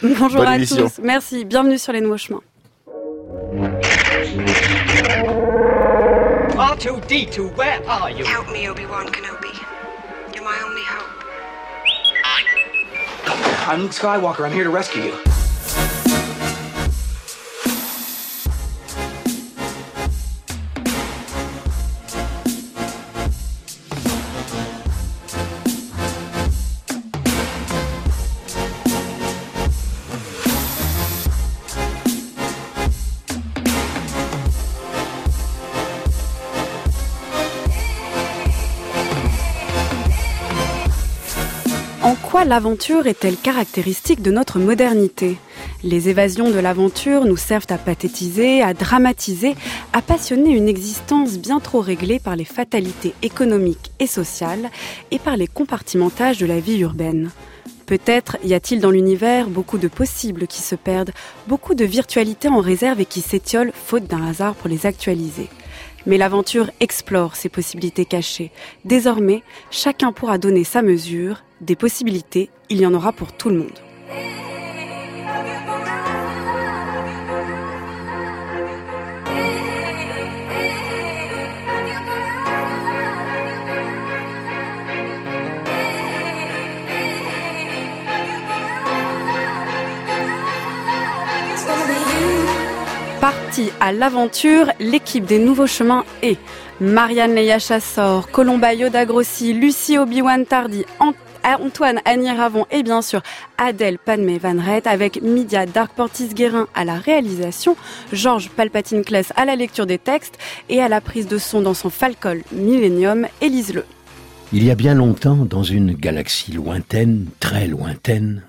Bonjour à émission. tous, merci, bienvenue sur Les Nouveaux Chemins. R2-D2, where are you? Help me, Obi-Wan Kenobi. You're my only hope. I'm Luke Skywalker. I'm here to rescue you. En quoi l'aventure est-elle caractéristique de notre modernité ? Les évasions de l'aventure nous servent à pathétiser, à dramatiser, à passionner une existence bien trop réglée par les fatalités économiques et sociales et par les compartimentages de la vie urbaine. Peut-être y a-t-il dans l'univers beaucoup de possibles qui se perdent, beaucoup de virtualités en réserve et qui s'étiolent faute d'un hasard pour les actualiser. Mais l'aventure explore ces possibilités cachées. Désormais, chacun pourra donner sa mesure. Des possibilités, il y en aura pour tout le monde. Partie à l'aventure, l'équipe des Nouveaux Chemins est Marianne Léa Chassor, Colomba Yoda Grossi, Lucie Obi-Wan Tardy, Antoine Annie Ravon et bien sûr Adèle Padmé Van Rett avec Mydia Dark Portis-Guérin à la réalisation, Georges Palpatine-Kless à la lecture des textes et à la prise de son dans son Falcon Millennium, Élise Le. Il y a bien longtemps, dans une galaxie lointaine, très lointaine...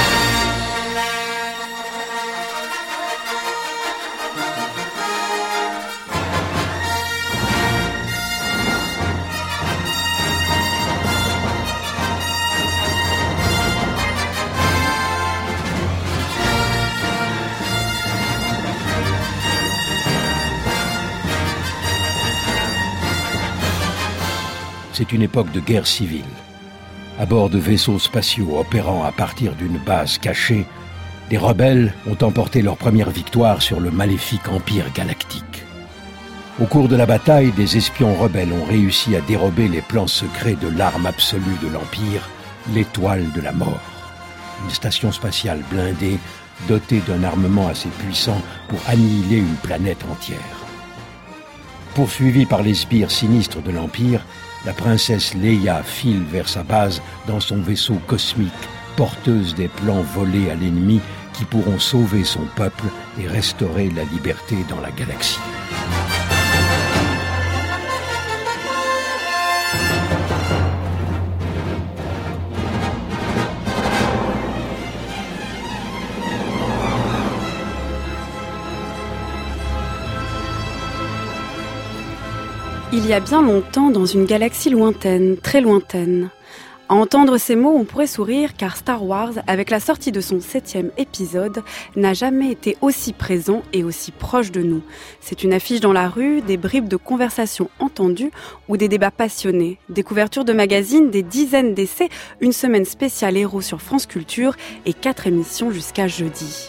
C'est une époque de guerre civile. À bord de vaisseaux spatiaux opérant à partir d'une base cachée, les rebelles ont emporté leur première victoire sur le maléfique Empire galactique. Au cours de la bataille, des espions rebelles ont réussi à dérober les plans secrets de l'arme absolue de l'Empire, l'étoile de la mort. Une station spatiale blindée, dotée d'un armement assez puissant pour annihiler une planète entière. Poursuivie par les sbires sinistres de l'Empire, la princesse Leia file vers sa base dans son vaisseau cosmique, porteuse des plans volés à l'ennemi qui pourront sauver son peuple et restaurer la liberté dans la galaxie. Il y a bien longtemps dans une galaxie lointaine, très lointaine. À entendre ces mots, on pourrait sourire car Star Wars, avec la sortie de son 7e épisode, n'a jamais été aussi présent et aussi proche de nous. C'est une affiche dans la rue, des bribes de conversations entendues ou des débats passionnés, des couvertures de magazines, des dizaines d'essais, une semaine spéciale héros sur France Culture et 4 émissions jusqu'à jeudi.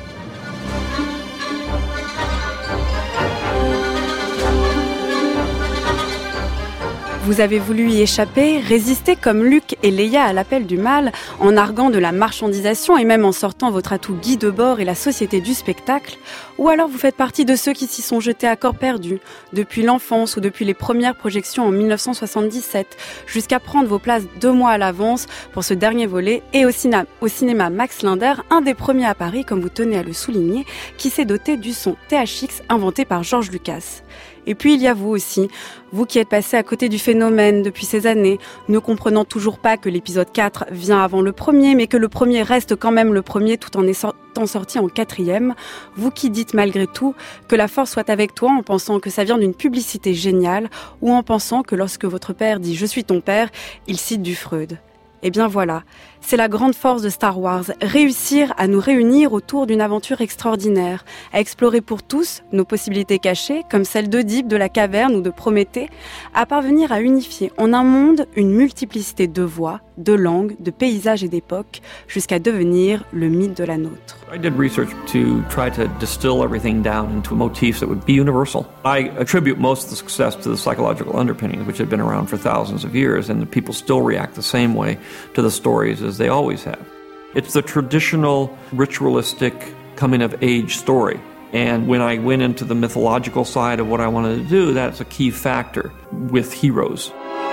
Vous avez voulu y échapper, résister comme Luke et Leia à l'appel du mal, en arguant de la marchandisation et même en sortant votre atout Guy Debord et la société du spectacle, ou alors vous faites partie de ceux qui s'y sont jetés à corps perdu, depuis l'enfance ou depuis les premières projections en 1977, jusqu'à prendre vos places 2 mois à l'avance pour ce dernier volet, et au cinéma Max Linder, un des premiers à Paris, comme vous tenez à le souligner, qui s'est doté du son THX inventé par George Lucas. Et puis il y a vous aussi, vous qui êtes passé à côté du phénomène depuis ces années, ne comprenant toujours pas que l'épisode 4 vient avant le premier, mais que le premier reste quand même le premier tout en étant sorti en 4e, vous qui dites malgré tout que la force soit avec toi en pensant que ça vient d'une publicité géniale, ou en pensant que lorsque votre père dit « je suis ton père », il cite du Freud. Eh bien voilà, c'est la grande force de Star Wars, réussir à nous réunir autour d'une aventure extraordinaire, à explorer pour tous nos possibilités cachées, comme celle d'Oedipe, de la caverne ou de Prométhée, à parvenir à unifier en un monde une multiplicité de voix, de langues, de paysages et d'époques, jusqu'à devenir le mythe de la nôtre. I did research to try to distill everything down into motifs that would be universal. I attribute most of the success to the psychological underpinnings, which have been around for thousands of years, and the people still react the same way to the stories as they always have. It's the traditional, ritualistic, coming-of-age story. And when I went into the mythological side of what I wanted to do, that's a key factor with heroes.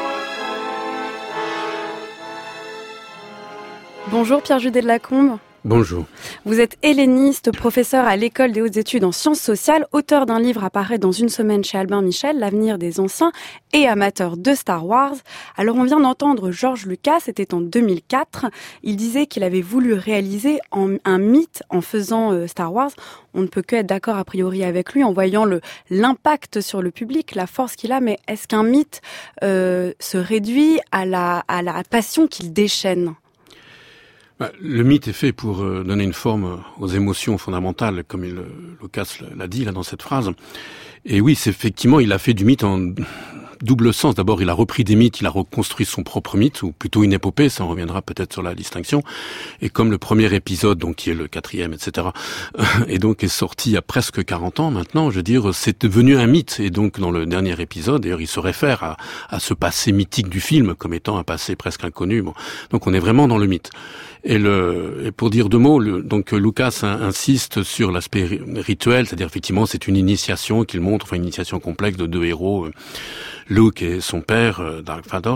Bonjour Pierre Judet de Lacombe. Bonjour. Vous êtes helléniste, professeur à l'École des hautes études en sciences sociales, auteur d'un livre à paraître dans une semaine chez Albin Michel, L'avenir des anciens, et amateur de Star Wars. Alors on vient d'entendre George Lucas, c'était en 2004. Il disait qu'il avait voulu réaliser un mythe en faisant Star Wars. On ne peut que être d'accord a priori avec lui en voyant l'impact sur le public, la force qu'il a. Mais est-ce qu'un mythe se réduit à la passion qu'il déchaîne ? Le mythe est fait pour donner une forme aux émotions fondamentales, comme Lucas l'a dit là dans cette phrase. Et oui, c'est effectivement, il a fait du mythe en double sens. D'abord, il a repris des mythes, il a reconstruit son propre mythe, ou plutôt une épopée, ça en reviendra peut-être sur la distinction. Et comme le premier épisode, donc qui est le 4e, etc., et donc est sorti il y a presque 40 ans maintenant, je veux dire, c'est devenu un mythe. Et donc dans le dernier épisode, d'ailleurs, il se réfère à ce passé mythique du film comme étant un passé presque inconnu. Bon. Donc on est vraiment dans le mythe. Et pour dire deux mots, donc Lucas insiste sur l'aspect rituel, c'est-à-dire effectivement c'est une initiation qu'il montre, enfin une initiation complexe de deux héros, Luke et son père, Dark Vador.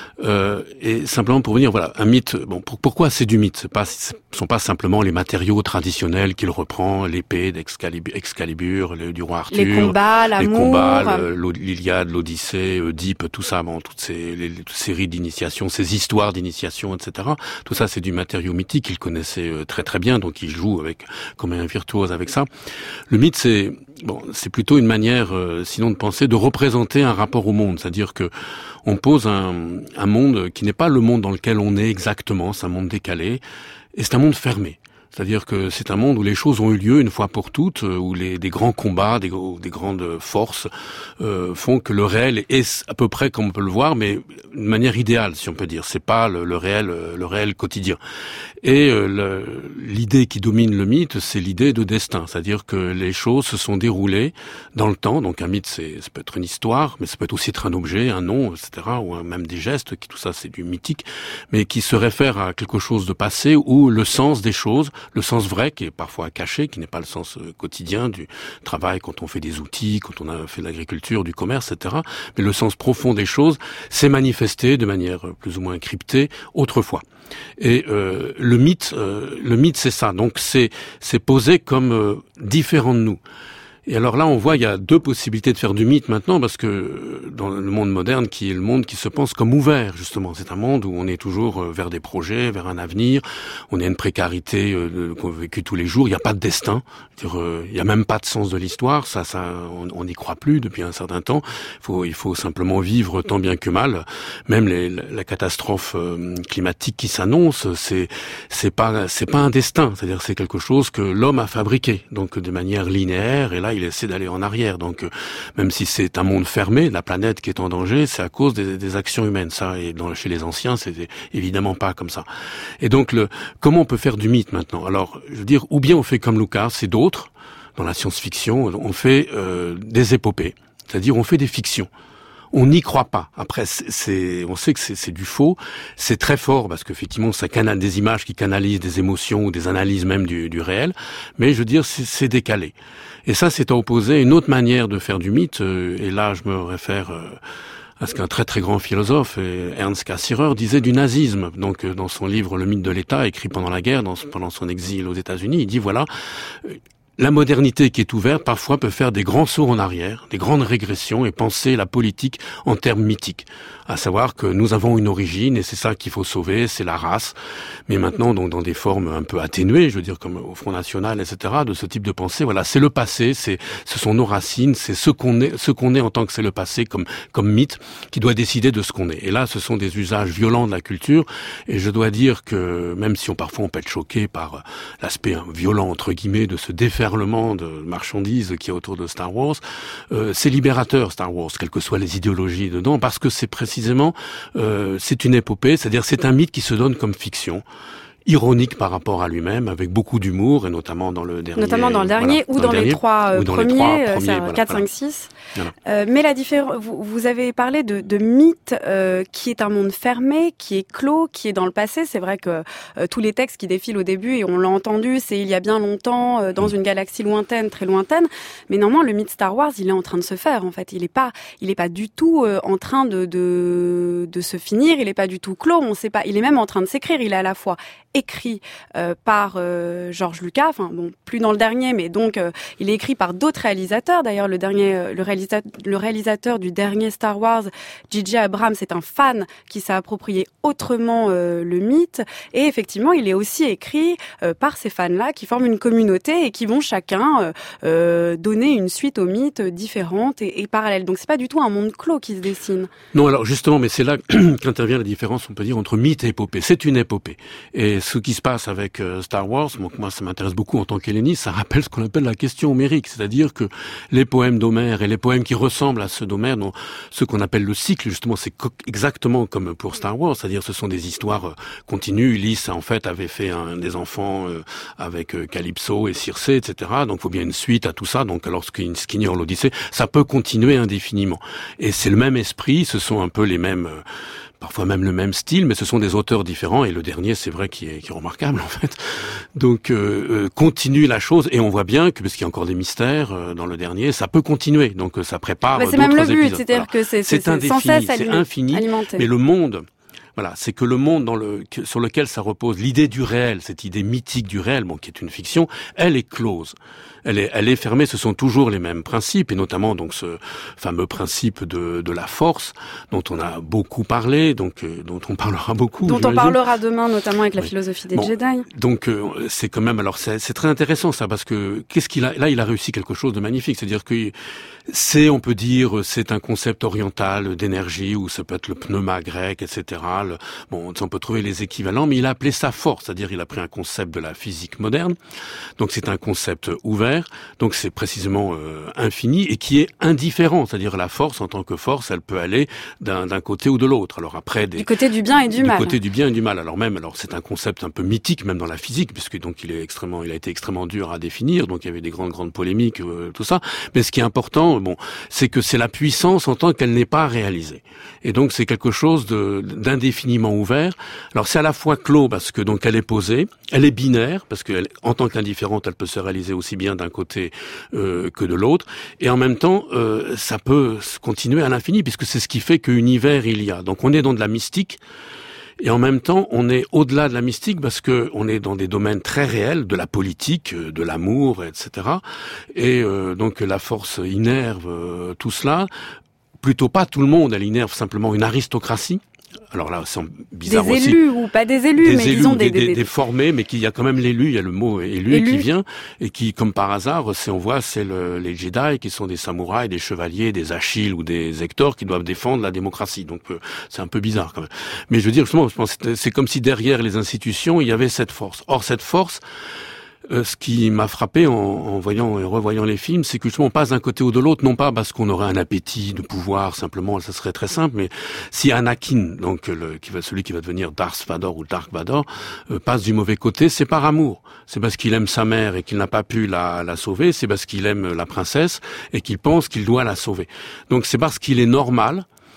Et simplement pour venir, voilà, un mythe. Bon, pourquoi c'est du mythe ? Ce sont pas simplement les matériaux traditionnels qu'il reprend, l'épée d'Excalibur, du roi Arthur, les combats, l'amour, l'Iliade, l'Odyssée, Oedipe, tout ça, bon, toutes ces séries d'initiation, ces histoires d'initiation, etc. Tout ça, c'est du matériau mythique qu'il connaissait très très bien, donc il joue comme un virtuose avec ça. Le mythe, c'est plutôt une manière, sinon de penser, de représenter un rapport au monde, c'est-à-dire que on pose un monde qui n'est pas le monde dans lequel on est exactement, c'est un monde décalé, et c'est un monde fermé. C'est-à-dire que c'est un monde où les choses ont eu lieu une fois pour toutes, où des grands combats, des grandes forces font que le réel est à peu près comme on peut le voir, mais de manière idéale, si on peut dire. C'est pas le réel quotidien. Et l'idée qui domine le mythe, c'est l'idée de destin. C'est-à-dire que les choses se sont déroulées dans le temps. Donc un mythe, ça peut être une histoire, mais ça peut aussi être un objet, un nom, etc., ou même des gestes. Tout ça, c'est du mythique, mais qui se réfère à quelque chose de passé où le sens des choses, le sens vrai qui est parfois caché, qui n'est pas le sens quotidien du travail quand on fait des outils, quand on a fait de l'agriculture, du commerce, etc. Mais le sens profond des choses s'est manifesté de manière plus ou moins cryptée autrefois. Et le mythe, c'est ça. Donc c'est posé comme différent de nous. Et alors là, on voit, il y a deux possibilités de faire du mythe maintenant, parce que dans le monde moderne, qui est le monde qui se pense comme ouvert, justement, c'est un monde où on est toujours vers des projets, vers un avenir, on a une précarité qu'on vécu tous les jours, il n'y a pas de destin, il n'y a même pas de sens de l'histoire, on n'y croit plus depuis un certain temps, il faut simplement vivre tant bien que mal, même la catastrophe climatique qui s'annonce, c'est pas un destin, c'est-à-dire c'est quelque chose que l'homme a fabriqué, donc de manière linéaire, et là, il essaie d'aller en arrière. Donc, même si c'est un monde fermé, la planète qui est en danger, c'est à cause des actions humaines. Ça, et chez les anciens, c'était évidemment pas comme ça. Et donc, comment on peut faire du mythe maintenant ? Alors, je veux dire, ou bien on fait comme Lucas et d'autres, dans la science-fiction, on fait des épopées. C'est-à-dire, on fait des fictions. On n'y croit pas. Après, on sait que c'est du faux. C'est très fort parce qu'effectivement, ça canalise des images qui canalisent des émotions ou des analyses même du réel. Mais je veux dire, c'est décalé. Et ça, c'est à opposer à une autre manière de faire du mythe. Et là, je me réfère à ce qu'un très très grand philosophe, Ernst Cassirer, disait du nazisme. Donc, dans son livre Le mythe de l'État, écrit pendant la guerre, pendant son exil aux États-Unis, il dit voilà. la modernité qui est ouverte, parfois, peut faire des grands sauts en arrière, des grandes régressions et penser la politique en termes mythiques. À savoir que nous avons une origine et c'est ça qu'il faut sauver, c'est la race. Mais maintenant, donc, dans des formes un peu atténuées, je veux dire, comme au Front National, etc., de ce type de pensée, voilà, c'est le passé, ce sont nos racines, c'est ce qu'on est en tant que c'est le passé comme mythe, qui doit décider de ce qu'on est. Et là, ce sont des usages violents de la culture. Et je dois dire que, même si parfois on peut être choqué par l'aspect violent, entre guillemets, de ce déferlement de marchandises qui est autour de Star Wars, c'est libérateur, Star Wars, quelles que soient les idéologies dedans, parce que c'est précisément, c'est une épopée, c'est-à-dire c'est un mythe qui se donne comme fiction, ironique par rapport à lui-même, avec beaucoup d'humour, et notamment dans le dernier. Notamment dans le dernier, voilà, ou dans les trois premiers, 4, 5, 6. Voilà. Mais la différence, vous avez parlé de mythe, qui est un monde fermé, qui est clos, qui est dans le passé. C'est vrai que tous les textes qui défilent au début, et on l'a entendu, c'est il y a bien longtemps, dans une galaxie lointaine, très lointaine. Mais normalement, le mythe Star Wars, il est en train de se faire, en fait. Il est pas du tout en train de se finir. Il est pas du tout clos. On sait pas. Il est même en train de s'écrire. Il est à la fois écrit par George Lucas, enfin bon, plus dans le dernier, mais donc il est écrit par d'autres réalisateurs. D'ailleurs, le réalisateur du dernier Star Wars, J.J. Abrams, c'est un fan qui s'est approprié autrement le mythe. Et effectivement, il est aussi écrit par ces fans-là qui forment une communauté et qui vont chacun donner une suite au mythe différente et parallèle. Donc c'est pas du tout un monde clos qui se dessine. Non, alors justement, mais c'est là qu'intervient la différence, on peut dire, entre mythe et épopée. C'est une épopée. Et ce qui se passe avec Star Wars, donc moi ça m'intéresse beaucoup en tant qu'helléniste, ça rappelle ce qu'on appelle la question homérique, c'est-à-dire que les poèmes d'Homère et les poèmes qui ressemblent à ceux d'Homère, donc ce qu'on appelle le cycle, justement, c'est exactement comme pour Star Wars, c'est-à-dire ce sont des histoires continues. Ulysse, en fait, avait fait des enfants avec Calypso et Circé, etc. Donc il faut bien une suite à tout ça. Donc lorsqu'il ignore l'Odyssée, ça peut continuer indéfiniment. Et c'est le même esprit, ce sont un peu les mêmes... parfois même le même style, mais ce sont des auteurs différents, et le dernier, c'est vrai, qui est remarquable, en fait. Donc, continue la chose, et on voit bien que, parce qu'il y a encore des mystères dans le dernier, ça peut continuer, donc ça prépare d'autres épisodes. C'est même le but, c'est-à-dire que c'est sans cesse c'est infini, alimenté. Mais le monde... Voilà, c'est que le monde sur lequel ça repose, l'idée du réel, cette idée mythique du réel, bon, qui est une fiction, elle est close. Elle est fermée, ce sont toujours les mêmes principes, et notamment donc ce fameux principe de la force, dont on a beaucoup parlé, donc dont on parlera beaucoup. Dont on parlera demain, notamment avec la philosophie des Jedi. Donc c'est quand même, alors c'est très intéressant ça, parce que il a réussi quelque chose de magnifique, c'est-à-dire que on peut dire, c'est un concept oriental d'énergie, ou ça peut être le pneuma grec, etc. On peut trouver les équivalents, mais il a appelé ça force, c'est-à-dire il a pris un concept de la physique moderne, donc c'est un concept ouvert, donc c'est précisément infini, et qui est indifférent, c'est-à-dire la force en tant que force, elle peut aller d'un côté ou de l'autre. Alors après, du côté du bien et du mal. Du côté du bien et du mal. Alors c'est un concept un peu mythique, même dans la physique, puisque donc il a été extrêmement dur à définir, donc il y avait des grandes polémiques, tout ça. Mais ce qui est important, c'est que c'est la puissance en tant qu'elle n'est pas réalisée. Et donc c'est quelque chose d'indéfiniment ouvert. Alors c'est à la fois clos, parce que donc elle est posée, elle est binaire, parce que en tant qu'indifférente, elle peut se réaliser aussi bien d'un côté que de l'autre, et en même temps ça peut continuer à l'infini, puisque c'est ce qui fait qu'univers il y a. Donc on est dans de la mystique, et en même temps on est au-delà de la mystique, parce que on est dans des domaines très réels, de la politique, de l'amour, etc. Et donc la force innerve tout cela, plutôt pas tout le monde, elle innerve simplement une aristocratie. Alors là, c'est bizarre aussi. Des élus ou pas des élus, mais disons des formés, mais qu'il y a quand même l'élu, il y a le mot élu qui vient, et qui, comme par hasard, c'est les Jedi qui sont des samouraïs, des chevaliers, des Achilles ou des Hector qui doivent défendre la démocratie. Donc c'est un peu bizarre quand même. Mais je veux dire, justement, je pense que c'est comme si derrière les institutions, il y avait cette force. Or, cette force... ce qui m'a frappé en voyant et revoyant les films, c'est que justement on passe d'un côté ou de l'autre, non pas parce qu'on aurait un appétit de pouvoir, simplement, ça serait très simple, mais si Anakin, donc celui qui va devenir Darth Vador ou Dark Vador, passe du mauvais côté, c'est par amour. C'est parce qu'il aime sa mère et qu'il n'a pas pu la sauver, c'est parce qu'il aime la princesse et qu'il pense qu'il doit la sauver. Donc c'est parce qu'il est normal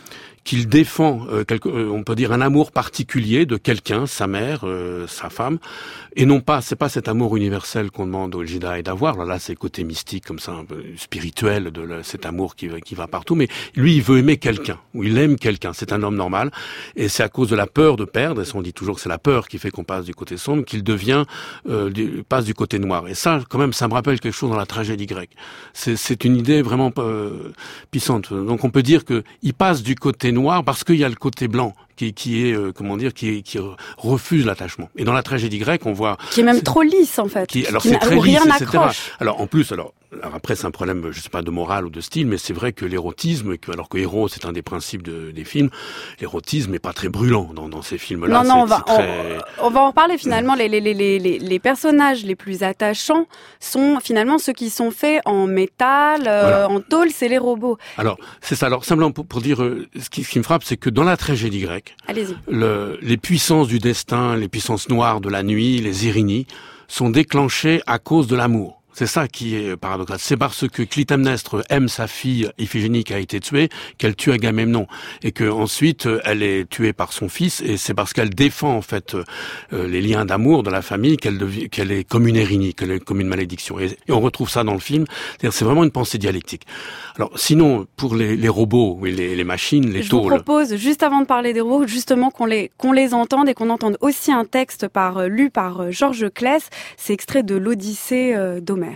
qu'il défend, on peut dire un amour particulier de quelqu'un, sa mère, sa femme, et non pas, c'est pas cet amour universel qu'on demande aux Jedi d'avoir. Là, c'est le côté mystique, comme ça, un peu spirituel de cet amour qui va partout. Mais lui, il veut aimer quelqu'un, ou il aime quelqu'un. C'est un homme normal, et c'est à cause de la peur de perdre. Et on dit toujours que c'est la peur qui fait qu'on passe du côté sombre, qu'il passe du côté noir. Et ça, quand même, ça me rappelle quelque chose dans la tragédie grecque. C'est une idée vraiment puissante. Donc, on peut dire que il passe du côté noir parce qu'il y a le côté blanc qui refuse l'attachement. Et dans la tragédie grecque, on voit qui est même trop lisse en fait, alors c'est très lisse, etc. Alors en plus, alors après c'est un problème, je sais pas, de morale ou de style, mais c'est vrai que l'érotisme, alors que Héros c'est un des principes des films, l'érotisme est pas très brûlant dans ces films-là. Non, on va en reparler finalement. Les personnages les plus attachants sont finalement ceux qui sont faits en métal, voilà. En tôle, c'est les robots. Alors c'est ça. Alors simplement pour dire ce qui me frappe, c'est que dans la tragédie grecque, allez-y. Les puissances du destin, les puissances noires de la nuit, les Irénies, sont déclenchées à cause de l'amour. C'est ça qui est paradoxal. C'est parce que Clytemnestre aime sa fille Iphigénie qui a été tuée qu'elle tue Agamemnon, et que ensuite elle est tuée par son fils, et c'est parce qu'elle défend en fait les liens d'amour de la famille qu'elle est comme une Érénie, qu'elle est comme une malédiction. Et on retrouve ça dans le film. C'est-à-dire, c'est vraiment une pensée dialectique. Alors sinon, pour les robots, les machines, les tôles. Je vous propose, juste avant de parler des robots, justement qu'on les entende et qu'on entende aussi un texte lu par Georges Claes. C'est extrait de l'Odyssée d'Homère.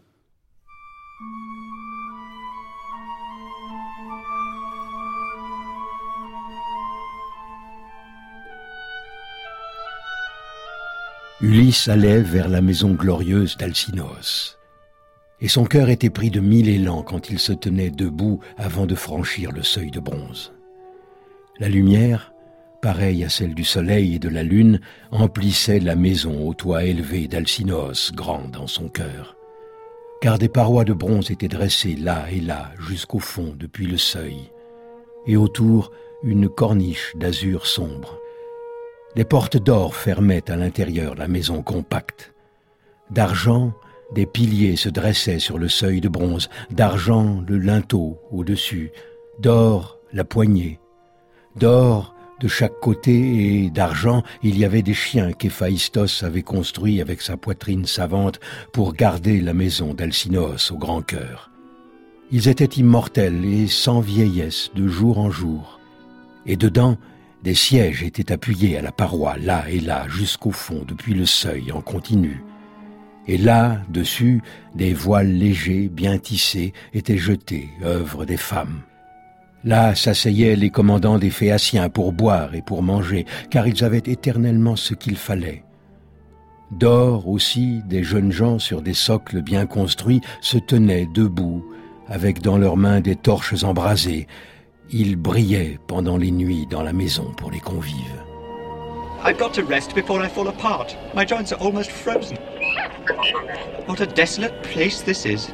Ulysse allait vers la maison glorieuse d'Alcinos. Et son cœur était pris de 1000 élans quand il se tenait debout avant de franchir le seuil de bronze. La lumière, pareille à celle du soleil et de la lune, emplissait la maison au toit élevé d'Alcinos, grand dans son cœur. Car des parois de bronze étaient dressées là et là jusqu'au fond depuis le seuil, et autour une corniche d'azur sombre. Des portes d'or fermaient à l'intérieur la maison compacte. D'argent, des piliers se dressaient sur le seuil de bronze, d'argent le linteau au-dessus, d'or la poignée, d'or de chaque côté, et d'argent il y avait des chiens qu'Héphaïstos avait construits avec sa poitrine savante pour garder la maison d'Alcinos au grand cœur. Ils étaient immortels et sans vieillesse de jour en jour, et dedans des sièges étaient appuyés à la paroi là et là jusqu'au fond depuis le seuil en continu. Et là, dessus, des voiles légers, bien tissés, étaient jetés, œuvre des femmes. Là s'asseyaient les commandants des Phéaciens pour boire et pour manger, car ils avaient éternellement ce qu'il fallait. D'or aussi, des jeunes gens sur des socles bien construits se tenaient debout, avec dans leurs mains des torches embrasées. Ils brillaient pendant les nuits dans la maison pour les convives. I've got to rest before I fall apart. My joints are almost frozen. What a desolate place this is.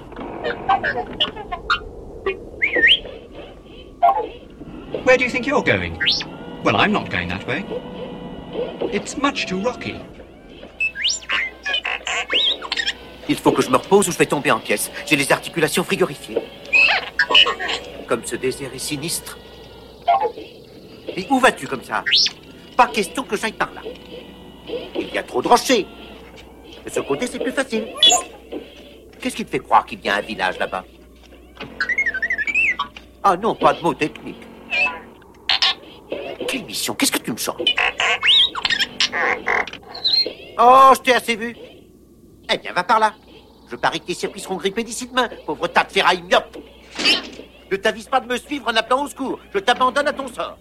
Where do you think you're going? Well, I'm not going that way. It's much too rocky. Il faut que je me repose ou je vais tomber en pièces. J'ai les articulations frigorifiées. Comme ce désert est sinistre. Et où vas-tu comme ça? Pas question que j'aille par là. Il y a trop de rochers. De ce côté, c'est plus facile. Qu'est-ce qui te fait croire qu'il y a un village là-bas? Ah non, pas de mots techniques. Quelle mission? Qu'est-ce que tu me chantes? Oh, je t'ai assez vu. Eh bien, va par là. Je parie que tes circuits seront grippés d'ici demain, pauvre tas de ferraille myope. Ne t'avise pas de me suivre en appelant au secours. Je t'abandonne à ton sort.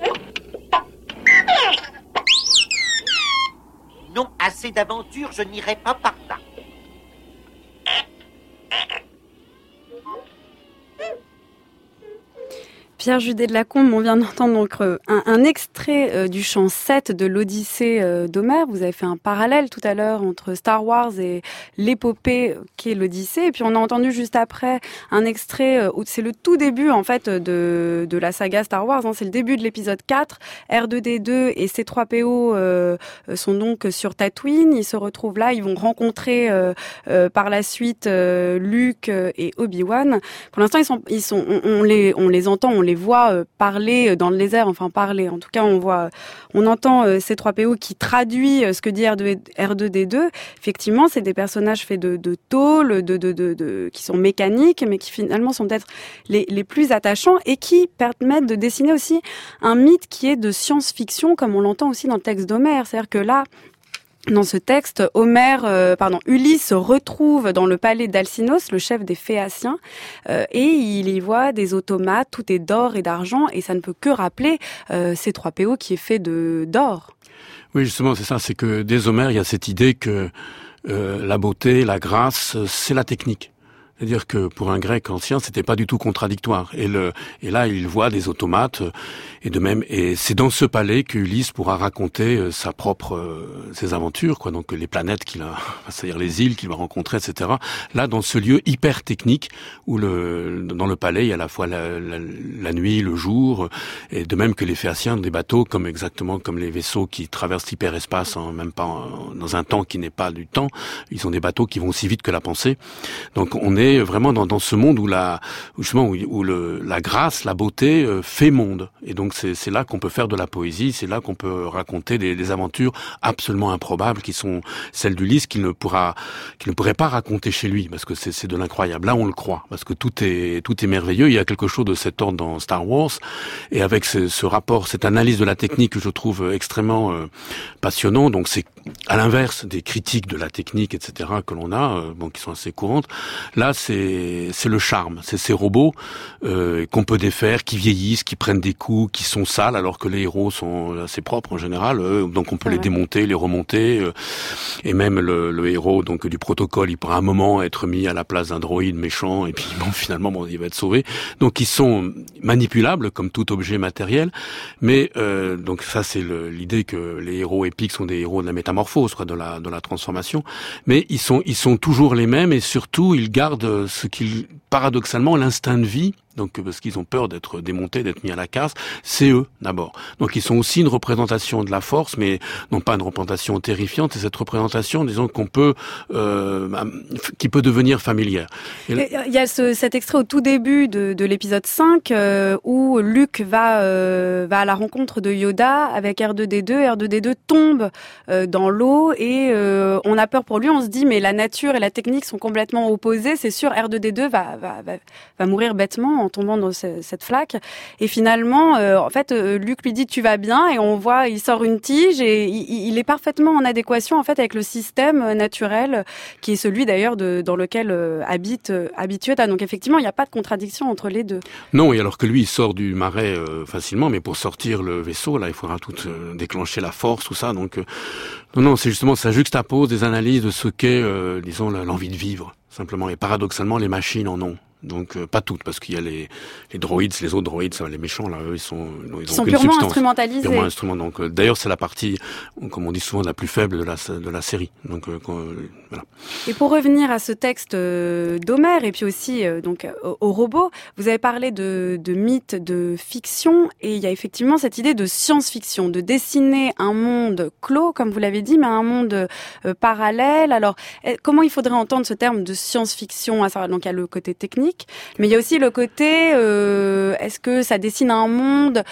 Non, assez d'aventures, je n'irai pas par là. Pierre Judet de Lacombe, on vient d'entendre donc un extrait du chant 7 de l'Odyssée d'Homère. Vous avez fait un parallèle tout à l'heure entre Star Wars et l'épopée qui est l'Odyssée. Et puis on a entendu juste après un extrait où c'est le tout début en fait de la saga Star Wars. C'est le début de l'épisode 4. R2D2 et C3PO sont donc sur Tatooine. Ils se retrouvent là. Ils vont rencontrer par la suite Luke et Obi-Wan. Pour l'instant, on les entend, on les les voit parler dans le lézard, enfin parler. En tout cas, on entend C3PO qui traduit ce que dit R2D2. Effectivement, c'est des personnages faits de tôle, qui sont mécaniques, mais qui finalement sont peut-être les plus attachants et qui permettent de dessiner aussi un mythe qui est de science-fiction, comme on l'entend aussi dans le texte d'Homère. C'est-à-dire que là, dans ce texte, Ulysse se retrouve dans le palais d'Alcinos, le chef des Phéaciens, et il y voit des automates, tout est d'or et d'argent, et ça ne peut que rappeler C3PO qui est fait d'or. Oui, justement, c'est ça, c'est que dès Homère, il y a cette idée que la beauté, la grâce, c'est la technique. C'est-à-dire que pour un grec ancien, c'était pas du tout contradictoire. Et là, il voit des automates, et c'est dans ce palais qu'Ulysse pourra raconter ses aventures, quoi. Donc les planètes c'est-à-dire les îles qu'il va rencontrer, etc. Là, dans ce lieu hyper technique où dans le palais, il y a à la fois la nuit, le jour, et de même que les Phéaciens ont des bateaux exactement comme les vaisseaux qui traversent l'hyperespace, même pas dans un temps qui n'est pas du temps. Ils ont des bateaux qui vont aussi vite que la pensée. Donc on est vraiment dans ce monde où la grâce, la beauté fait monde. Et donc c'est là qu'on peut faire de la poésie, c'est là qu'on peut raconter des aventures absolument improbables qui sont celles d'Ulysse qu'il ne pourrait pas raconter chez lui, parce que c'est de l'incroyable. Là on le croit, parce que tout est merveilleux. Il y a quelque chose de cet ordre dans Star Wars, et avec ce rapport, cette analyse de la technique que je trouve extrêmement passionnant. Donc c'est à l'inverse des critiques de la technique, etc., que l'on a, qui sont assez courantes. Là, c'est le charme, c'est ces robots qu'on peut défaire, qui vieillissent, qui prennent des coups, qui sont sales, alors que les héros sont assez propres en général. Donc on peut les démonter, les remonter, et même le héros donc du protocole, il pourra à un moment être mis à la place d'un droïde méchant, et puis finalement il va être sauvé. Donc ils sont manipulables comme tout objet matériel, mais donc ça c'est l'idée que les héros épiques sont des héros de la métamorphose, quoi, de la transformation. Mais ils sont toujours les mêmes, et surtout ils gardent paradoxalement l'instinct de vie. Donc parce qu'ils ont peur d'être démontés, d'être mis à la casse, c'est eux d'abord. Donc ils sont aussi une représentation de la force, mais non pas une représentation terrifiante. C'est cette représentation, disons, qui peut devenir familière. Il y a cet extrait au tout début de l'épisode 5 où Luke va à la rencontre de Yoda avec R2D2. R2D2 tombe dans l'eau et on a peur pour lui. On se dit mais la nature et la technique sont complètement opposées. C'est sûr, R2D2 va mourir bêtement en tombant dans cette flaque. Et finalement, Luke lui dit tu vas bien, et on voit il sort une tige et il est parfaitement en adéquation en fait avec le système naturel qui est celui d'ailleurs dans lequel habite Yoda. Donc effectivement, il n'y a pas de contradiction entre les deux. Non, et alors que lui il sort du marais facilement, mais pour sortir le vaisseau, là il faudra tout déclencher la force, tout ça. Donc non, c'est justement ça juxtapose des analyses de ce qu'est disons l'envie de vivre simplement, et paradoxalement les machines en ont. Donc pas toutes, parce qu'il y a les droïdes, les autres droïdes, ça, les méchants là, eux, ils ont purement substance, instrumentalisés. Purement instrument. Donc d'ailleurs c'est la partie, comme on dit souvent, la plus faible de la série. Donc voilà. Et pour revenir à ce texte d'Homère et puis aussi au robot, vous avez parlé de mythe, de fiction, et il y a effectivement cette idée de science-fiction, de dessiner un monde clos, comme vous l'avez dit, mais un monde parallèle. Alors comment il faudrait entendre ce terme de science-fiction? Donc il y a le côté technique, mais il y a aussi le côté est-ce que ça dessine un monde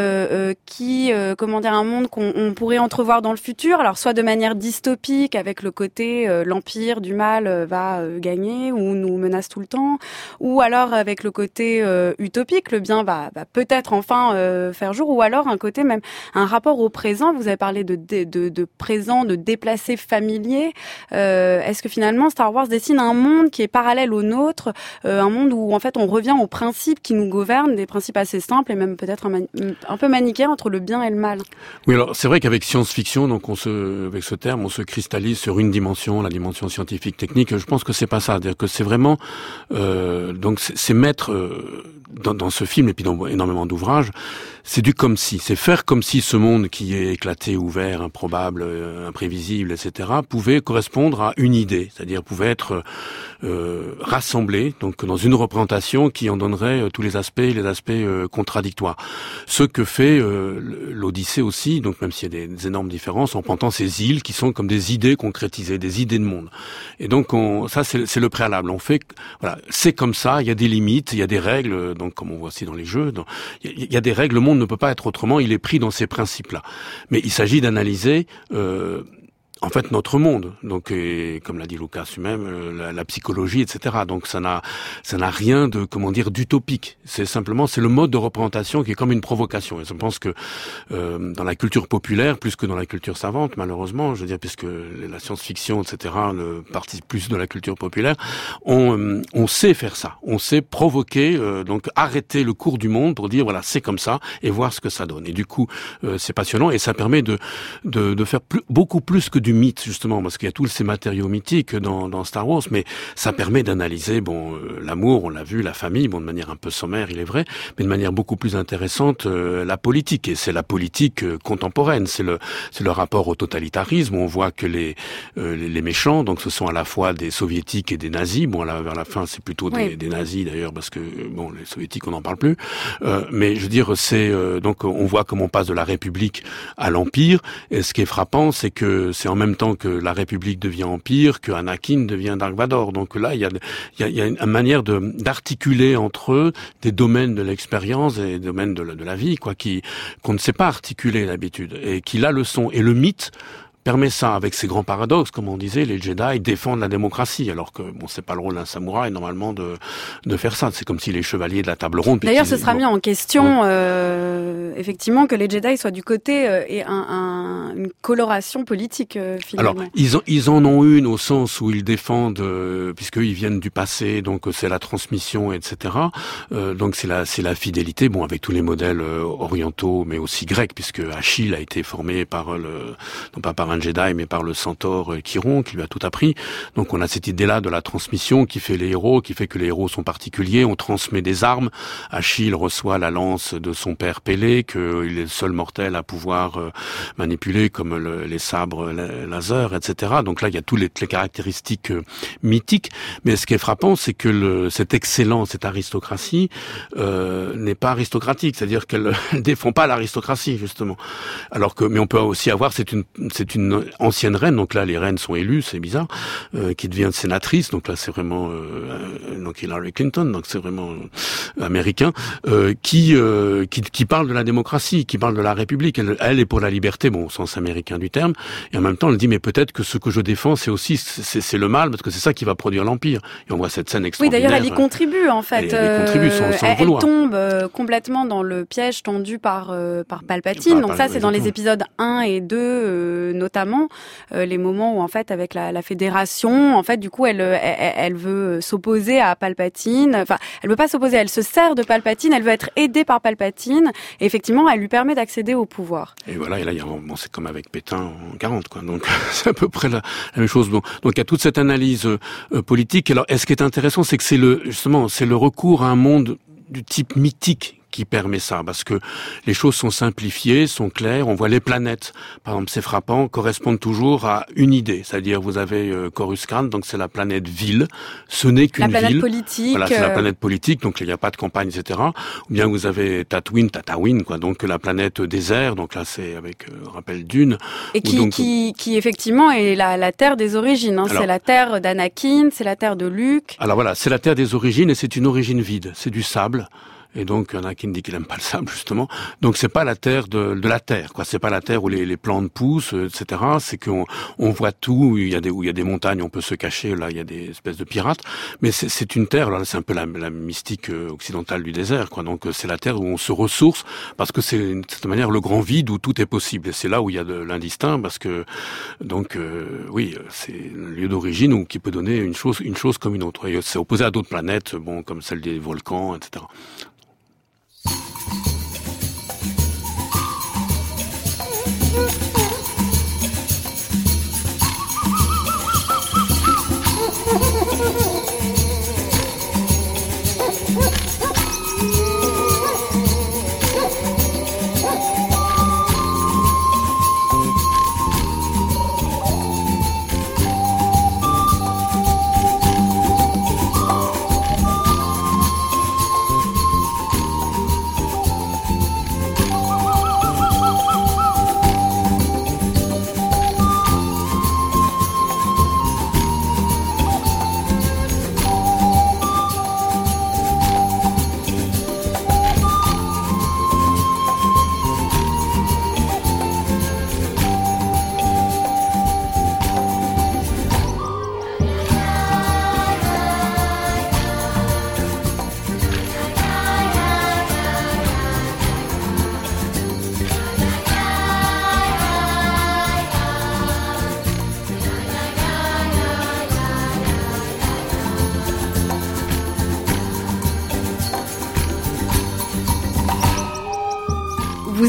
un monde qu'on pourrait entrevoir dans le futur, alors soit de manière dystopique avec le côté l'empire du mal va gagner ou nous menace tout le temps, ou alors avec le côté utopique, le bien va peut-être enfin faire jour, ou alors un côté même un rapport au présent. Vous avez parlé de présent, de déplacé familier. Est-ce que finalement Star Wars dessine un monde qui est parallèle au nôtre, un monde où en fait on revient aux principes qui nous gouvernent, des principes assez simples et même peut-être un peu manichéens entre le bien et le mal. Oui, alors c'est vrai qu'avec science-fiction, donc avec ce terme, on se cristallise sur une dimension, la dimension scientifique technique. Je pense que c'est pas ça, c'est-à-dire que c'est vraiment donc c'est mettre dans ce film et puis dans énormément d'ouvrages, c'est du comme si, c'est faire comme si ce monde qui est éclaté, ouvert, improbable, imprévisible, etc., pouvait correspondre à une idée, c'est-à-dire pouvait être rassemblé donc dans une représentation qui en donnerait tous les aspects contradictoires. Ce que fait l'Odyssée aussi, donc même s'il y a des énormes différences, en prenant ces îles qui sont comme des idées concrétisées, des idées de monde. Et donc ça c'est le préalable. On fait, voilà, c'est comme ça. Il y a des limites, il y a des règles. Donc comme on voit aussi dans les jeux, il y a des règles. Le monde ne peut pas être autrement. Il est pris dans ces principes-là. Mais il s'agit d'analyser en fait notre monde, donc comme l'a dit Lucas lui-même, la psychologie, etc. Donc ça n'a rien de d'utopique. C'est le mode de représentation qui est comme une provocation. Et je pense que dans la culture populaire, plus que dans la culture savante, malheureusement, je veux dire, puisque la science-fiction, etc. participe plus de la culture populaire, on sait faire ça. On sait provoquer, donc arrêter le cours du monde pour dire voilà c'est comme ça et voir ce que ça donne. Et du coup c'est passionnant et ça permet de faire beaucoup plus que du mythe, justement, parce qu'il y a tous ces matériaux mythiques dans Star Wars, mais ça permet d'analyser, l'amour, on l'a vu, la famille, de manière un peu sommaire, il est vrai, mais de manière beaucoup plus intéressante, la politique. Et c'est la politique contemporaine, c'est le rapport au totalitarisme. On voit que les méchants, donc ce sont à la fois des soviétiques et des nazis. Vers la fin, c'est plutôt des nazis d'ailleurs, parce que les soviétiques, on n'en parle plus. Mais je veux dire, donc on voit comment on passe de la République à l'Empire. Et ce qui est frappant, c'est que c'est en même temps que la République devient Empire, que Anakin devient Dark Vador. Donc là, il y a une manière d'articuler entre eux des domaines de l'expérience et des domaines de la vie, qu'on ne sait pas articuler d'habitude, et qui là le sont. Et le mythe permet ça, avec ses grands paradoxes, comme on disait, les Jedi défendent la démocratie, alors que c'est pas le rôle d'un samouraï normalement de faire ça. C'est comme si les chevaliers de la table ronde. D'ailleurs, ce sera mis en question, effectivement, que les Jedi soient du côté et une coloration politique finalement. Alors, ils en ont une au sens où ils défendent, puisqu'ils viennent du passé, donc c'est la transmission, etc. Donc c'est la fidélité, avec tous les modèles orientaux, mais aussi grecs, puisque Achille a été formé par non pas par un Jedi, mais par le centaure Chiron, qui lui a tout appris. Donc on a cette idée-là de la transmission qui fait les héros, qui fait que les héros sont particuliers. On transmet des armes. Achille reçoit la lance de son père Pélée, qu'il est le seul mortel à pouvoir manipuler, comme les sabres laser, etc. Donc là, il y a toutes les caractéristiques mythiques. Mais ce qui est frappant, c'est que cette aristocratie n'est pas aristocratique. C'est-à-dire qu'elle ne défend pas l'aristocratie, justement. Mais on peut aussi avoir, c'est une ancienne reine, donc là les reines sont élues, c'est bizarre, qui devient sénatrice, donc là c'est vraiment donc Hillary Clinton, donc c'est vraiment américain, qui parle de la démocratie, qui parle de la République. Elle est pour la liberté, au sens américain du terme, et en même temps elle dit mais peut-être que ce que je défends c'est le mal, parce que c'est ça qui va produire l'empire. Et on voit cette scène extraordinaire. Oui, d'ailleurs elle y contribue en fait. Elle y contribue sans elle tombe complètement dans le piège tendu par Palpatine. Donc ça c'est dans les épisodes 1 et 2 notamment, les moments où en fait avec la fédération, en fait du coup elle veut s'opposer à Palpatine. Enfin, elle veut pas s'opposer, elle se sert de Palpatine, elle veut être aidée par Palpatine, et effectivement elle lui permet d'accéder au pouvoir. Et voilà, et là c'est comme avec Pétain en 40 quoi. Donc c'est à peu près la même chose. Donc il y a toute cette analyse politique. Alors, ce qui est intéressant, c'est que c'est le recours à un monde du type mythique qui permet ça, parce que les choses sont simplifiées, sont claires. On voit les planètes, par exemple, c'est frappant, correspondent toujours à une idée. C'est-à-dire, vous avez Coruscant, donc c'est la planète ville. Ce n'est qu'une ville. La planète politique. Voilà, c'est la planète politique, donc il n'y a pas de campagne, etc. Ou bien vous avez Tatooine, quoi, donc la planète désert. Donc là, c'est avec rappel Dune. Et qui effectivement est la terre des origines. C'est la terre d'Anakin, c'est la terre de Luke. Alors voilà, c'est la terre des origines, et c'est une origine vide. C'est du sable. Et donc, Anakin dit qu'il aime pas le sable, justement. Donc, c'est pas la terre de la terre, quoi. C'est pas la terre où les plantes poussent, etc. C'est qu'on voit tout, où il y a des montagnes, on peut se cacher, là, il y a des espèces de pirates. Mais c'est une terre, là, c'est un peu la mystique occidentale du désert, quoi. Donc, c'est la terre où on se ressource, parce que c'est, de cette manière, le grand vide où tout est possible. Et c'est là où il y a de l'indistinct, parce que, donc, oui, c'est un lieu d'origine où qui peut donner une chose comme une autre. Et c'est opposé à d'autres planètes, comme celle des volcans, etc.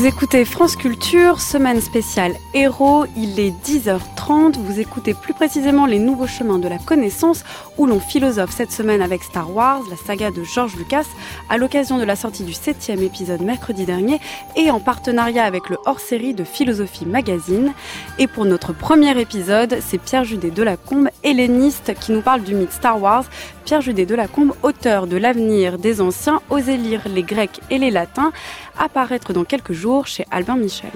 écoutez France Culture, semaine spéciale Héros, il est 10h30, vous écoutez plus précisément les nouveaux chemins de la connaissance où l'on philosophe cette semaine avec Star Wars, la saga de George Lucas, à l'occasion de la sortie du 7e épisode mercredi dernier et en partenariat avec le hors-série de Philosophie Magazine. Et pour notre premier épisode, c'est Pierre Judet de Lacombe, helléniste, qui nous parle du mythe Star Wars. Pierre Judet de Lacombe, auteur de L'avenir des anciens, Osez lire les Grecs et les Latins, à paraître dans quelques jours chez Albin Michel.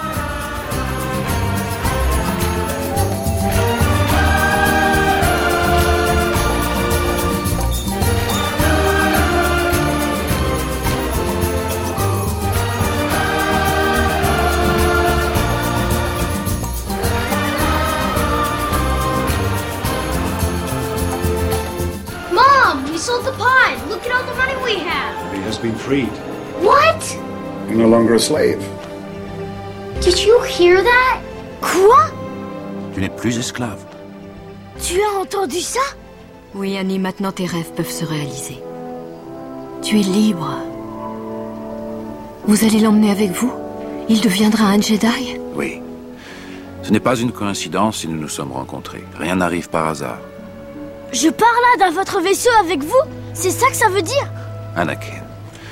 Sold the pie. Look at all the money we have. He has been freed. What? You're no longer a slave. Did you hear that? Quoi? Tu n'es plus esclave. Tu as entendu ça? Oui, Annie, maintenant tes rêves peuvent se réaliser. Tu es libre. Vous allez l'emmener avec vous? Il deviendra un Jedi? Oui. Ce n'est pas une coïncidence si nous nous sommes rencontrés. Rien n'arrive par hasard. Je pars là dans votre vaisseau avec vous? C'est ça que ça veut dire? Anakin.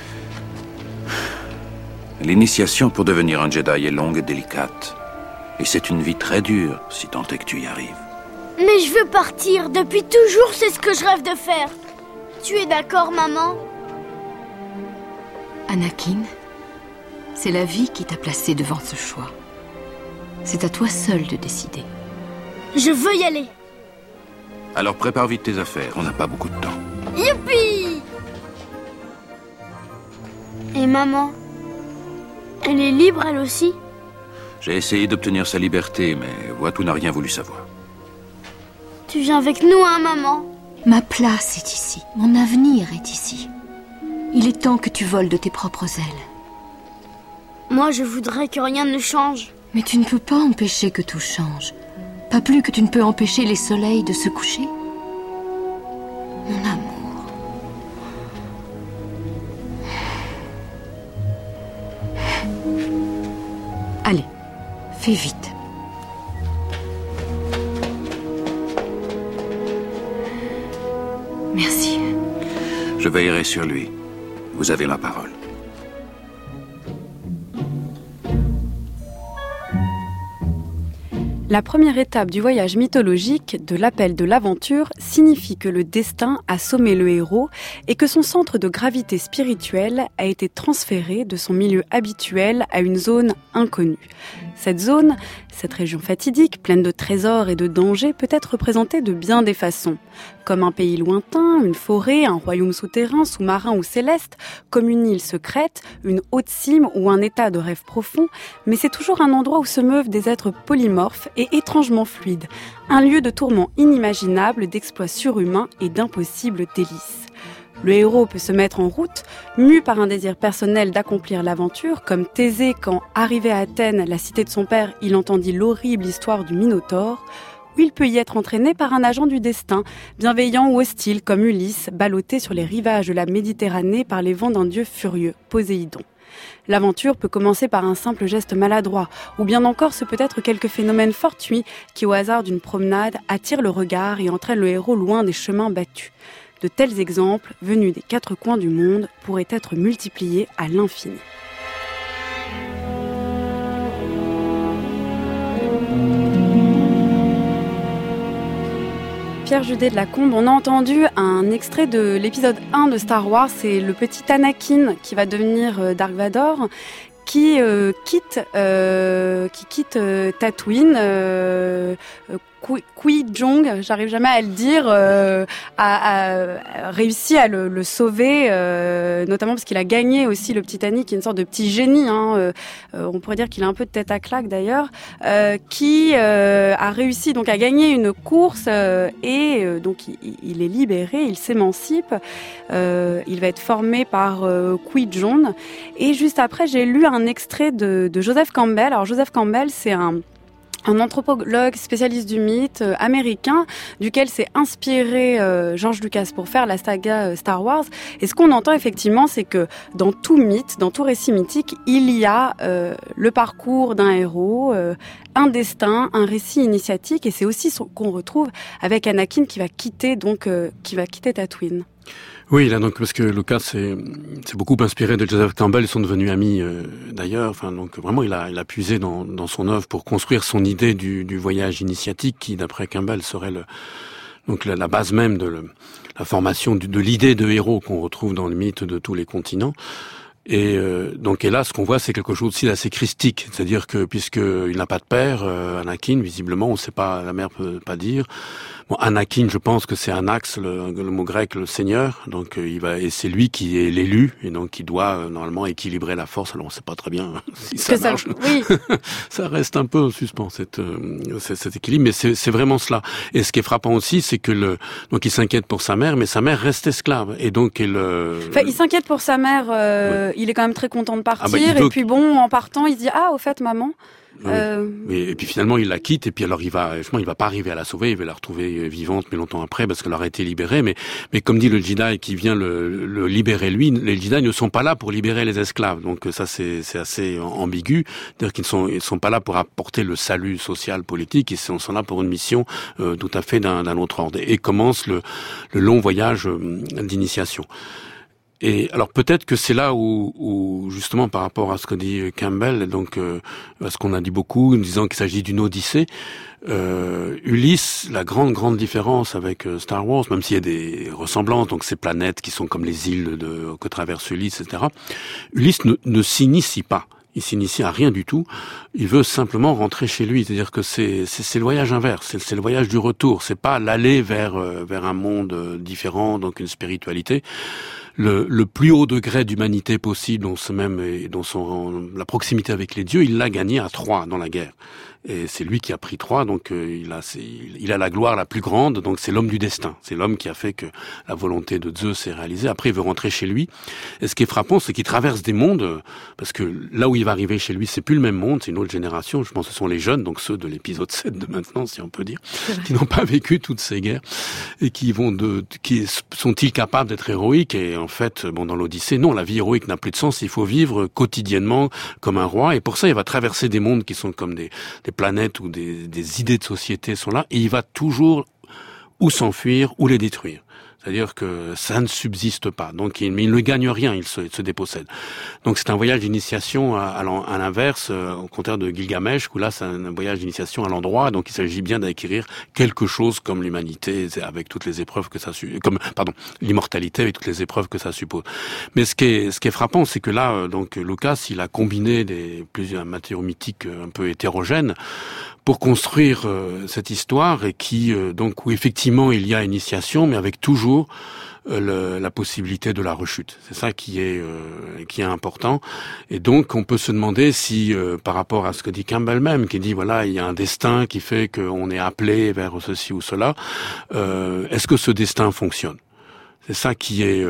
L'initiation pour devenir un Jedi est longue et délicate. Et c'est une vie très dure, si tant est que tu y arrives. Mais je veux partir. Depuis toujours, c'est ce que je rêve de faire. Tu es d'accord, maman? Anakin, c'est la vie qui t'a placé devant ce choix. C'est à toi seul de décider. Je veux y aller. Alors prépare vite tes affaires, on n'a pas beaucoup de temps. Youpi! Et maman? Elle est libre, elle aussi? J'ai essayé d'obtenir sa liberté, mais Wattu n'a rien voulu savoir. Tu viens avec nous, hein, maman? Ma place est ici, mon avenir est ici. Il est temps que tu voles de tes propres ailes. Moi, je voudrais que rien ne change. Mais tu ne peux pas empêcher que tout change. Pas plus que tu ne peux empêcher les soleils de se coucher. Mon amour. Allez, fais vite. Merci. Je veillerai sur lui. Vous avez ma parole. La première étape du voyage mythologique de l'appel de l'aventure signifie que le destin a sommé le héros et que son centre de gravité spirituelle a été transféré de son milieu habituel à une zone inconnue. Cette zone, cette région fatidique, pleine de trésors et de dangers, peut être représentée de bien des façons. Comme un pays lointain, une forêt, un royaume souterrain, sous-marin ou céleste, comme une île secrète, une haute cime ou un état de rêve profond, mais c'est toujours un endroit où se meuvent des êtres polymorphes et étrangement fluides, un lieu de tourments inimaginables, d'exploits surhumains et d'impossibles délices. Le héros peut se mettre en route, mu par un désir personnel d'accomplir l'aventure, comme Thésée quand, arrivé à Athènes, la cité de son père, il entendit l'horrible histoire du Minotaure, ou il peut y être entraîné par un agent du destin, bienveillant ou hostile comme Ulysse, ballotté sur les rivages de la Méditerranée par les vents d'un dieu furieux, Poséidon. L'aventure peut commencer par un simple geste maladroit, ou bien encore ce peut être quelques phénomènes fortuits qui, au hasard d'une promenade, attirent le regard et entraînent le héros loin des chemins battus. De tels exemples, venus des quatre coins du monde, pourraient être multipliés à l'infini. Pierre Judet de Lacombe, on a entendu un extrait de l'épisode 1 de Star Wars, c'est le petit Anakin qui va devenir Dark Vador, qui quitte Tatooine, Qui-Jong, j'arrive jamais à le dire, a réussi à le sauver, notamment parce qu'il a gagné aussi le petit Annie, qui est une sorte de petit génie, on pourrait dire qu'il a un peu de tête à claque d'ailleurs, qui a réussi donc à gagner une course et donc il est libéré, il s'émancipe, il va être formé par Qui-Jong, et juste après j'ai lu un extrait de Joseph Campbell. Alors Joseph Campbell, c'est un un anthropologue spécialiste du mythe américain, duquel s'est inspiré George Lucas pour faire la saga Star Wars. Et ce qu'on entend effectivement, c'est que dans tout mythe, dans tout récit mythique, il y a le parcours d'un héros, un destin, un récit initiatique, et c'est aussi ce qu'on retrouve avec Anakin qui va quitter Tatooine. Oui, là donc parce que Lucas s'est beaucoup inspiré de Joseph Campbell, ils sont devenus amis d'ailleurs. Enfin donc vraiment il a puisé dans son œuvre pour construire son idée du voyage initiatique qui d'après Campbell serait la base même de la formation de l'idée de héros qu'on retrouve dans le mythe de tous les continents. Et donc là, ce qu'on voit, c'est quelque chose aussi d'assez christique, c'est-à-dire que puisqu'il n'a pas de père, Anakin, visiblement, on ne sait pas, la mère peut pas dire. Bon, Anakin, je pense que c'est Anax, le mot grec, le Seigneur. Donc et c'est lui qui est l'élu, et donc qui doit normalement équilibrer la force. Alors on ne sait pas très bien si ça marche. Oui. Ça reste un peu en suspens cet équilibre, mais c'est vraiment cela. Et ce qui est frappant aussi, c'est que donc il s'inquiète pour sa mère, mais sa mère reste esclave, et donc il s'inquiète pour sa mère. Oui. Il est quand même très content de partir, et puis bon, en partant, il se dit au fait, maman. Oui. Et puis finalement il la quitte, et puis alors il va pas arriver à la sauver, il va la retrouver vivante mais longtemps après parce qu'elle aurait été libérée, mais comme dit le Jedi qui vient le libérer lui, les Jedi ne sont pas là pour libérer les esclaves, donc ça c'est assez ambigu, c'est-à-dire qu'ils sont pas là pour apporter le salut social politique, ils sont là pour une mission tout à fait d'un autre ordre, et commence le long voyage d'initiation. Et alors peut-être que c'est là où justement par rapport à ce que dit Campbell, donc à ce qu'on a dit beaucoup, en disant qu'il s'agit d'une odyssée, Ulysse, la grande différence avec Star Wars, même s'il y a des ressemblances, donc ces planètes qui sont comme les îles que traverse Ulysse, etc. Ulysse ne s'initie pas. Il s'initie à rien du tout. Il veut simplement rentrer chez lui. C'est-à-dire que c'est le voyage inverse. C'est le voyage du retour. C'est pas l'aller vers un monde différent, donc une spiritualité. Le plus haut degré d'humanité possible, la proximité avec les dieux, il l'a gagné à Troie dans la guerre. Et c'est lui qui a pris Troie, donc il a la gloire la plus grande, donc c'est l'homme du destin. C'est l'homme qui a fait que la volonté de Zeus s'est réalisée. Après, il veut rentrer chez lui. Et ce qui est frappant, c'est qu'il traverse des mondes, parce que là où il va arriver chez lui, c'est plus le même monde, c'est une autre génération. Je pense que ce sont les jeunes, donc ceux de l'épisode 7 de maintenant, si on peut dire, qui n'ont pas vécu toutes ces guerres, et qui sont-ils capables d'être héroïques? Et en fait, dans l'Odyssée, non, la vie héroïque n'a plus de sens, il faut vivre quotidiennement comme un roi, et pour ça, il va traverser des mondes qui sont comme des planètes où des idées de société sont là, et il va toujours ou s'enfuir ou les détruire. C'est-à-dire que ça ne subsiste pas. Donc il ne gagne rien, il se dépossède. Donc c'est un voyage d'initiation à l'inverse, au contraire de Gilgamesh, où là c'est un voyage d'initiation à l'endroit. Donc il s'agit bien d'acquérir quelque chose comme l'humanité, avec toutes les épreuves que ça l'immortalité avec toutes les épreuves que ça suppose. Mais ce qui est frappant, c'est que là, donc Lucas, il a combiné plusieurs matériaux mythiques un peu hétérogènes pour construire cette histoire, et où effectivement il y a initiation, mais avec toujours la possibilité de la rechute. C'est ça qui est important. Et donc on peut se demander si par rapport à ce que dit Campbell même, qui dit voilà, il y a un destin qui fait qu'on est appelé vers ceci ou cela, est-ce que ce destin fonctionne? C'est ça qui est,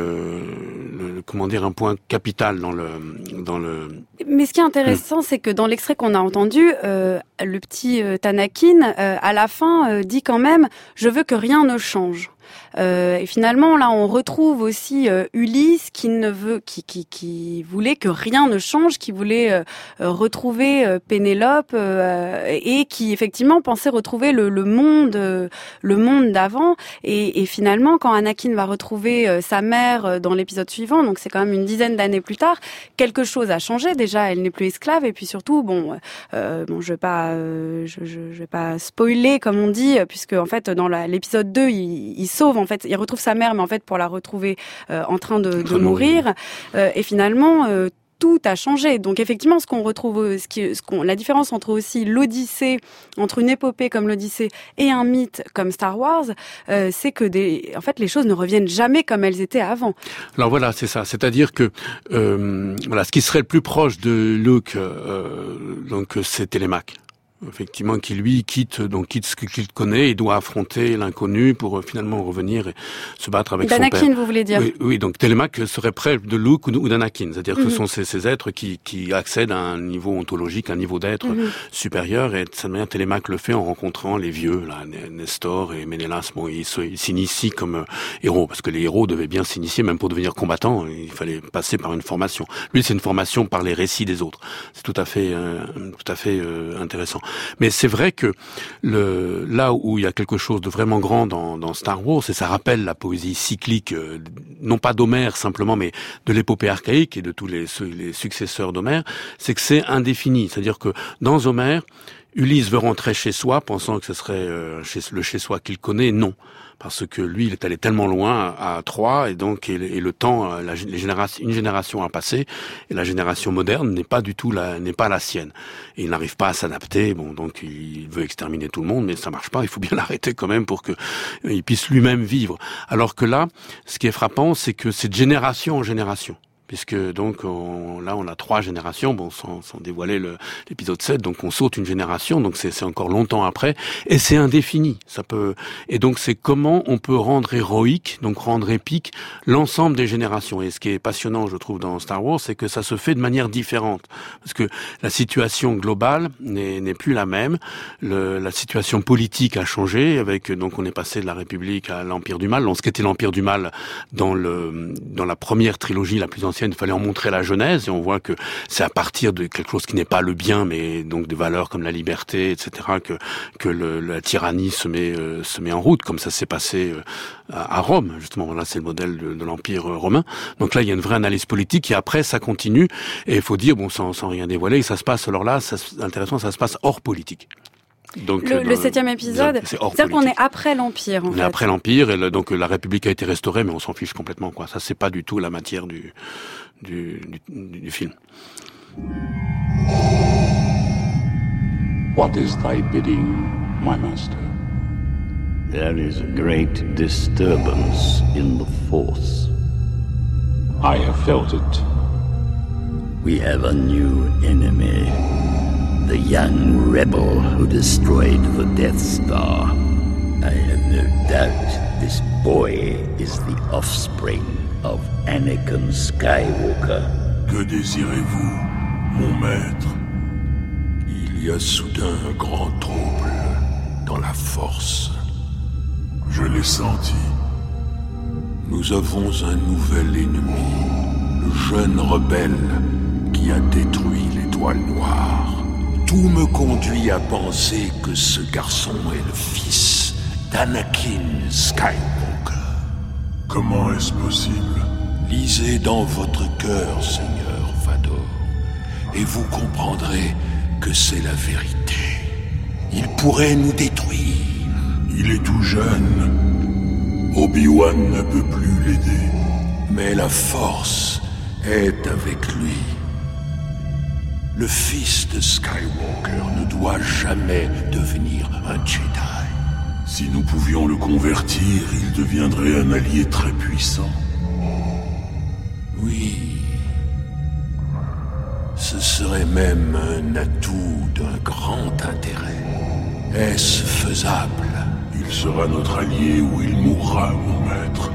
un point capital dans le. Mais ce qui est intéressant, c'est que dans l'extrait qu'on a entendu, le petit Anakin, à la fin, dit quand même « Je veux que rien ne change ». Et finalement, là, on retrouve aussi Ulysse qui voulait que rien ne change, qui voulait retrouver Pénélope et qui effectivement pensait retrouver le monde d'avant. Et finalement, quand Anakin va retrouver sa mère dans l'épisode suivant, donc c'est quand même une dizaine d'années plus tard, quelque chose a changé. Déjà, elle n'est plus esclave, et puis surtout, je vais pas spoiler comme on dit, puisque en fait dans l'épisode 2, il sauve, en fait, il retrouve sa mère, mais en fait pour la retrouver en train de mourir, et finalement tout a changé. Donc effectivement, ce qu'on retrouve, la différence entre aussi l'Odyssée, entre une épopée comme l'Odyssée et un mythe comme Star Wars, c'est que en fait les choses ne reviennent jamais comme elles étaient avant. Alors voilà, c'est ça. C'est-à-dire que ce qui serait le plus proche de Luke, donc c'est Télémaque. effectivement, qui lui quitte ce qu'il connaît et doit affronter l'inconnu pour finalement revenir et se battre avec son père. D'Anakin, vous voulez dire? Oui, donc Télémaque serait près de Luke ou d'Anakin, c'est-à-dire que ce sont ces êtres qui accèdent à un niveau ontologique, un niveau d'être supérieur, et de cette manière Télémaque le fait en rencontrant les vieux, là, Nestor et Ménélas. Bon, il s'initie comme héros, parce que les héros devaient bien s'initier, même pour devenir combattants, il fallait passer par une formation. Lui, c'est une formation par les récits des autres. C'est tout à fait intéressant. Mais c'est vrai que là où il y a quelque chose de vraiment grand dans Star Wars, et ça rappelle la poésie cyclique, non pas d'Homère simplement, mais de l'épopée archaïque et de tous les successeurs d'Homère, c'est que c'est indéfini. C'est-à-dire que dans Homère, Ulysse veut rentrer chez soi, pensant que ce serait le chez-soi qu'il connaît. Non. Parce que lui, il est allé tellement loin à Troie, et donc le temps, une génération a passé, et la génération moderne n'est pas la sienne. Et il n'arrive pas à s'adapter. Bon, donc il veut exterminer tout le monde, mais ça marche pas. Il faut bien l'arrêter quand même pour que il puisse lui-même vivre. Alors que là, ce qui est frappant, c'est que c'est de génération en génération. Puisque donc on a 3 générations, bon, sans dévoiler l'épisode 7, donc on saute une génération, donc c'est encore longtemps après, et c'est indéfini. Et donc c'est comment on peut rendre héroïque, donc rendre épique l'ensemble des générations. Et ce qui est passionnant, je trouve, dans Star Wars, c'est que ça se fait de manière différente, parce que la situation globale n'est plus la même. La situation politique a changé, donc on est passé de la République à l'Empire du Mal. Donc ce qu'était l'Empire du Mal dans la première trilogie la plus ancienne, il fallait en montrer la genèse, et on voit que c'est à partir de quelque chose qui n'est pas le bien, mais donc des valeurs comme la liberté, etc., que la tyrannie se met en route, comme ça s'est passé à Rome, justement. Là, c'est le modèle de l'Empire romain. Donc là, il y a une vraie analyse politique, et après, ça continue, et il faut dire, bon, sans rien dévoiler, ça se passe, alors là, intéressant, ça se passe hors politique. Donc, le 7e épisode, c'est-à-dire qu'on est après l'Empire, on est après l'Empire, et donc la République a été restaurée, mais on s'en fiche complètement, quoi. Ça, c'est pas du tout la matière du film. What is thy bidding, my master? There is a great disturbance in the Force. I have felt it. We have a new enemy. The young rebel who destroyed the Death Star. I have no doubt this boy is the offspring of Anakin Skywalker. Que désirez-vous, mon maître? Il y a soudain un grand trouble dans la Force. Je l'ai senti. Nous avons un nouvel ennemi, le jeune rebelle qui a détruit l'Étoile Noire. Tout me conduit à penser que ce garçon est le fils d'Anakin Skywalker. Comment est-ce possible? Lisez dans votre cœur, Seigneur Vador, et vous comprendrez que c'est la vérité. Il pourrait nous détruire. Il est tout jeune. Obi-Wan ne peut plus l'aider. Mais la Force est avec lui. Le fils de Skywalker ne doit jamais devenir un Jedi. Si nous pouvions le convertir, il deviendrait un allié très puissant. Oui. Ce serait même un atout d'un grand intérêt. Est-ce faisable? Il sera notre allié ou il mourra, mon maître.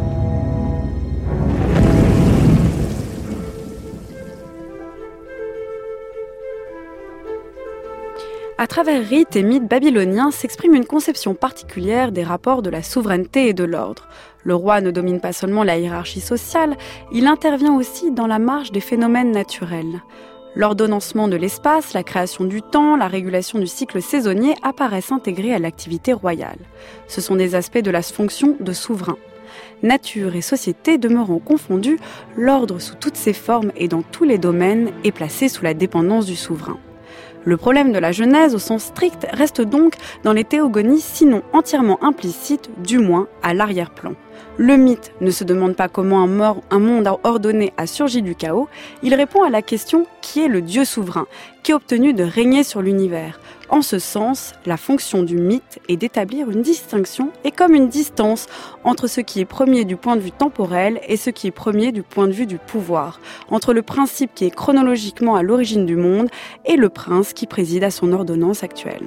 À travers rites et mythes babyloniens s'exprime une conception particulière des rapports de la souveraineté et de l'ordre. Le roi ne domine pas seulement la hiérarchie sociale, il intervient aussi dans la marche des phénomènes naturels. L'ordonnancement de l'espace, la création du temps, la régulation du cycle saisonnier apparaissent intégrés à l'activité royale. Ce sont des aspects de la fonction de souverain. Nature et société demeurant confondus, l'ordre sous toutes ses formes et dans tous les domaines est placé sous la dépendance du souverain. Le problème de la Genèse, au sens strict, reste donc dans les théogonies, sinon entièrement implicites, du moins à l'arrière-plan. Le mythe ne se demande pas comment un monde ordonné a surgi du chaos, il répond à la question qui est le Dieu souverain, qui a obtenu de régner sur l'univers. En ce sens, la fonction du mythe est d'établir une distinction et comme une distance entre ce qui est premier du point de vue temporel et ce qui est premier du point de vue du pouvoir, entre le principe qui est chronologiquement à l'origine du monde et le prince qui préside à son ordonnance actuelle.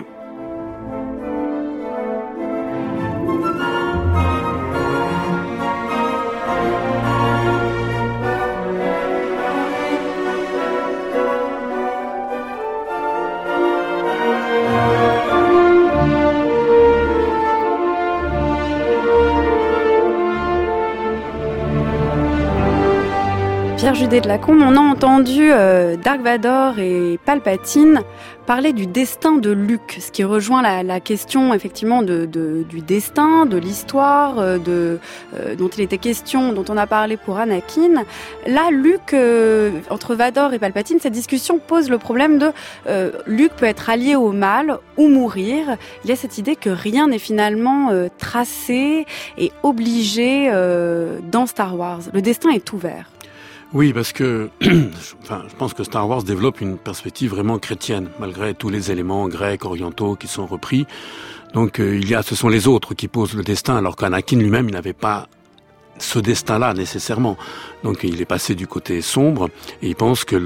Pierre Judet de Lacombe, on a entendu Dark Vador et Palpatine parler du destin de Luke, ce qui rejoint la question effectivement du destin, de l'histoire, dont il était question, dont on a parlé pour Anakin. Là, Luke, entre Vador et Palpatine, cette discussion pose le problème de Luke peut être allié au mal ou mourir. Il y a cette idée que rien n'est finalement tracé et obligé dans Star Wars. Le destin est ouvert. Oui, parce que je pense que Star Wars développe une perspective vraiment chrétienne, malgré tous les éléments grecs, orientaux qui sont repris. Donc ce sont les autres qui posent le destin, alors qu'Anakin lui-même, il n'avait pas ce destin-là nécessairement. Donc il est passé du côté sombre et il pense que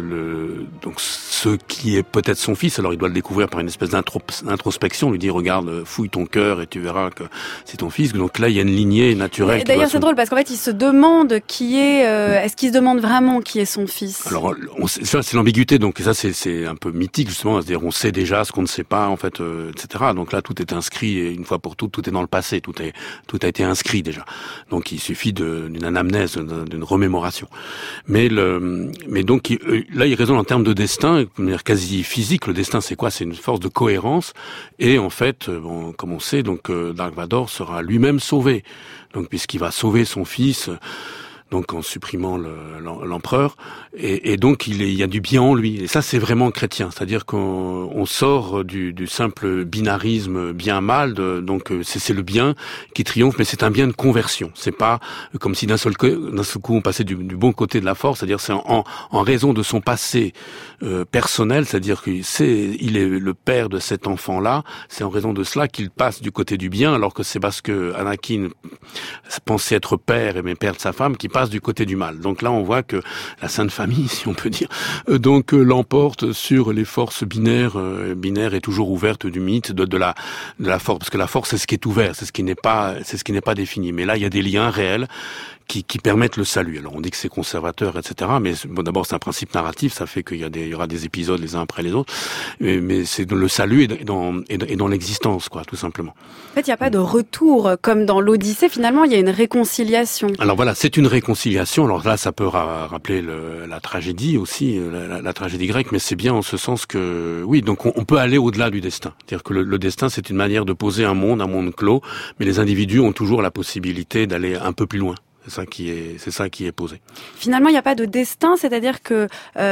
donc ce qui est peut-être son fils, alors il doit le découvrir par une espèce d'introspection, lui dire regarde, fouille ton cœur et tu verras que c'est ton fils. Donc là il y a une lignée naturelle. Et d'ailleurs c'est drôle parce qu'en fait il se demande est-ce qu'il se demande vraiment qui est son fils? Alors c'est l'ambiguïté, donc ça c'est un peu mythique justement, c'est-à-dire on sait déjà ce qu'on ne sait pas en fait, etc. Donc là tout est inscrit et une fois pour toutes, tout est dans le passé, tout a été inscrit déjà. Donc il suffit d'une anamnèse, d'une remémoration. Mais donc là il raisonne en termes de destin, de manière quasi physique. Le destin c'est quoi? C'est une force de cohérence et en fait, comme on sait, donc Dark Vador sera lui-même sauvé. Donc puisqu'il va sauver son fils. Donc en supprimant l'empereur, et donc il y a du bien en lui. Et ça c'est vraiment chrétien, c'est-à-dire qu'on sort du simple binarisme bien-mal. Donc c'est le bien qui triomphe, mais c'est un bien de conversion. C'est pas comme si d'un seul coup on passait du bon côté de la force, c'est-à-dire c'est en raison de son passé personnel, c'est-à-dire qu'il est le père de cet enfant-là. C'est en raison de cela qu'il passe du côté du bien, alors que c'est parce que Anakin pensait être père et père de sa femme qui passe du côté du mal. Donc là, on voit que la Sainte Famille, si on peut dire, l'emporte sur les forces binaires. Binaire est toujours ouverte du mythe de la force, parce que la force c'est ce qui est ouvert, c'est ce qui n'est pas défini. Mais là, il y a des liens réels qui permettent le salut. Alors on dit que c'est conservateur, etc. Mais d'abord c'est un principe narratif, ça fait qu'il y aura des épisodes les uns après les autres. Mais c'est le salut est dans l'existence, quoi, tout simplement. En fait, il n'y a pas de retour comme dans l'Odyssée. Finalement, il y a une réconciliation. Alors voilà, c'est une réconciliation. Alors là, ça peut rappeler la tragédie aussi, la tragédie grecque, mais c'est bien en ce sens que oui, donc on peut aller au-delà du destin. C'est-à-dire que le destin, c'est une manière de poser un monde clos, mais les individus ont toujours la possibilité d'aller un peu plus loin. C'est ça qui est posé. Finalement, il n'y a pas de destin, c'est-à-dire que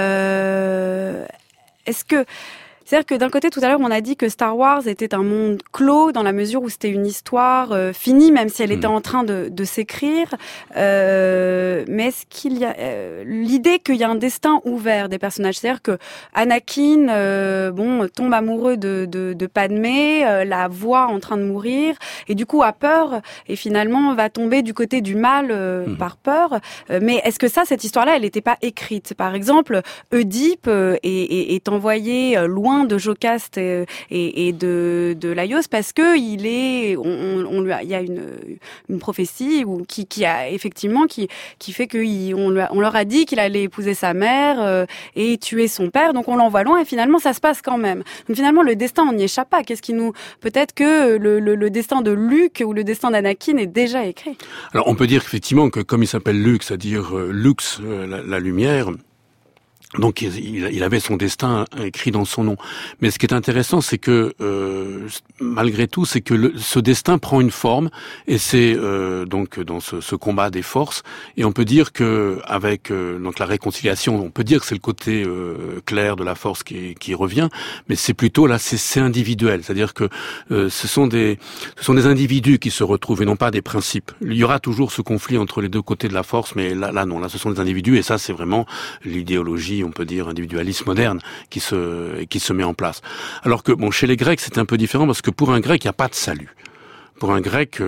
c'est-à-dire que d'un côté, tout à l'heure, on a dit que Star Wars était un monde clos dans la mesure où c'était une histoire finie, même si elle était en train de s'écrire. Mais est-ce qu'il y a l'idée qu'il y a un destin ouvert des personnages? C'est-à-dire que Anakin, tombe amoureux de Padmé, la voit en train de mourir, et du coup a peur, et finalement va tomber du côté du mal par peur. Mais est-ce que cette histoire-là, elle n'était pas écrite? Par exemple, Oedipe est envoyé loin de Jocaste et de Laios parce que il y a une prophétie qui a effectivement qui fait que on leur a dit qu'il allait épouser sa mère et tuer son père, donc on l'envoie loin et finalement ça se passe quand même. Donc finalement le destin on n'y échappe pas. Peut-être que le destin de Luke ou le destin d'Anakin est déjà écrit. Alors on peut dire effectivement que comme il s'appelle Luke, c'est-à-dire Lux, la lumière. Donc il avait son destin écrit dans son nom. Mais ce qui est intéressant, c'est que malgré tout, c'est que ce destin prend une forme, et c'est donc dans ce combat des forces. Et on peut dire que avec donc la réconciliation, on peut dire que c'est le côté clair de la force qui revient, mais c'est plutôt là, c'est individuel. C'est-à-dire que ce sont des individus qui se retrouvent et non pas des principes. Il y aura toujours ce conflit entre les deux côtés de la force, mais là non, là ce sont des individus, et ça c'est vraiment l'idéologie philosophie, on peut dire individualiste moderne, qui se met en place. Alors que chez les Grecs, c'est un peu différent parce que pour un Grec, il n'y a pas de salut. Pour un Grec,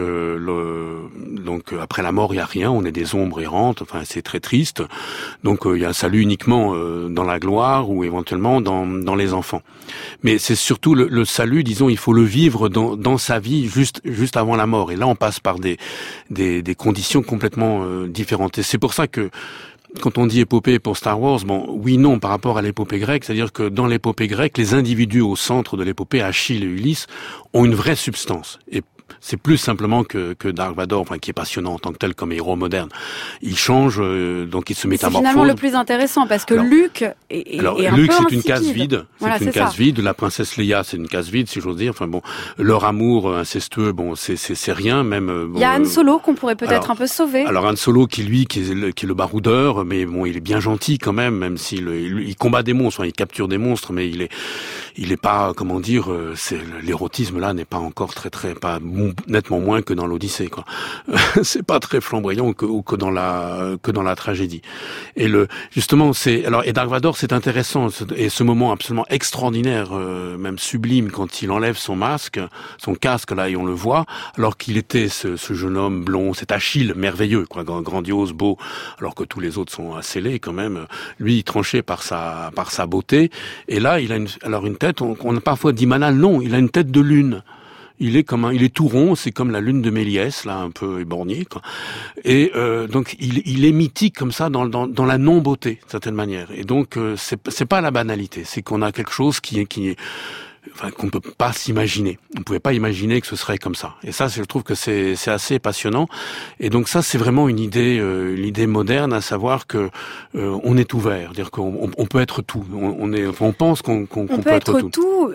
donc après la mort, il y a rien. On est des ombres errantes. Enfin, c'est très triste. Donc, il y a un salut uniquement dans la gloire ou éventuellement dans les enfants. Mais c'est surtout le salut, disons, il faut le vivre dans sa vie juste avant la mort. Et là, on passe par des conditions complètement différentes. Et c'est pour ça que quand on dit épopée pour Star Wars, oui, non, par rapport à l'épopée grecque, c'est-à-dire que dans l'épopée grecque, les individus au centre de l'épopée, Achille et Ulysse, ont une vraie substance. Et c'est plus simplement que Dark Vador, qui est passionnant en tant que tel comme héros moderne. Il change, donc il se métamorphose. C'est finalement le plus intéressant parce que Luke est un peu Luke, c'est insipide. une case vide. Voilà, c'est une case vide. La princesse Leia, c'est une case vide, si j'ose dire. Leur amour incestueux, c'est rien, même. Il y a Han Solo qu'on pourrait peut-être un peu sauver. Alors Han Solo, qui est le baroudeur, mais il est bien gentil quand même s'il il combat des monstres, il capture des monstres, mais il est pas, comment dire, l'érotisme là n'est pas encore pas nettement moins que dans l'Odyssée, quoi. C'est pas très flamboyant que dans la tragédie. Et justement, et Dark Vador, c'est intéressant, et ce moment absolument extraordinaire, même sublime, quand il enlève son casque là, et on le voit, alors qu'il était ce jeune homme blond, cet Achille merveilleux, quoi, grandiose, beau, alors que tous les autres sont assez laids quand même. Lui, tranché par sa beauté. Et là, il a une tête, on a parfois dit banal, non, il a une tête de lune. Il est tout rond, c'est comme la lune de Méliès, là, un peu éborgné, quoi. Et donc il est mythique comme ça dans la non-beauté, d'une certaine manière. Et donc c'est pas la banalité, c'est qu'on a quelque chose qui est qu'on ne peut pas s'imaginer. On ne pouvait pas imaginer que ce serait comme ça. Et ça, je trouve que c'est assez passionnant. Et donc ça, c'est vraiment une idée moderne, à savoir que on est ouvert, c'est-à-dire qu'on peut être tout. On pense qu'on peut être tout.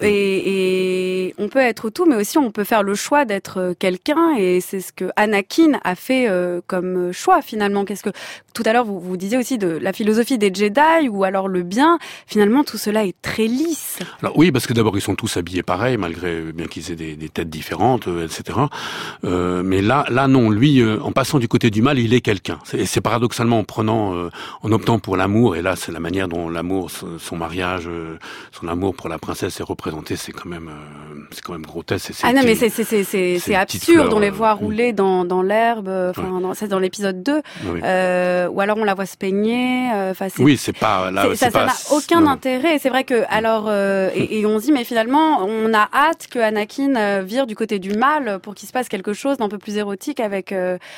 Et on peut être tout, mais aussi on peut faire le choix d'être quelqu'un. Et c'est ce que Anakin a fait comme choix finalement. Qu'est-ce que tout à l'heure vous disiez aussi de la philosophie des Jedi ou alors le bien. Finalement, tout cela est très lisse. Alors oui, parce que d'abord ils sont tous habillés pareil, malgré bien qu'ils aient des têtes différentes, etc. Mais là non, lui, en passant du côté du mal, il est quelqu'un. C'est paradoxalement en optant pour l'amour, et là c'est la manière dont l'amour, son mariage, son amour pour la princesse est représenté, c'est quand même grotesque. Non, mais c'est absurde, on les voit rouler dans l'herbe, c'est dans l'épisode 2, oui. Ou alors on la voit se peigner. Oui, c'est pas là. Ça n'a aucun intérêt. C'est vrai que alors et on se dit mais finalement on a hâte que Anakin vire du côté du mal pour qu'il se passe quelque chose d'un peu plus érotique avec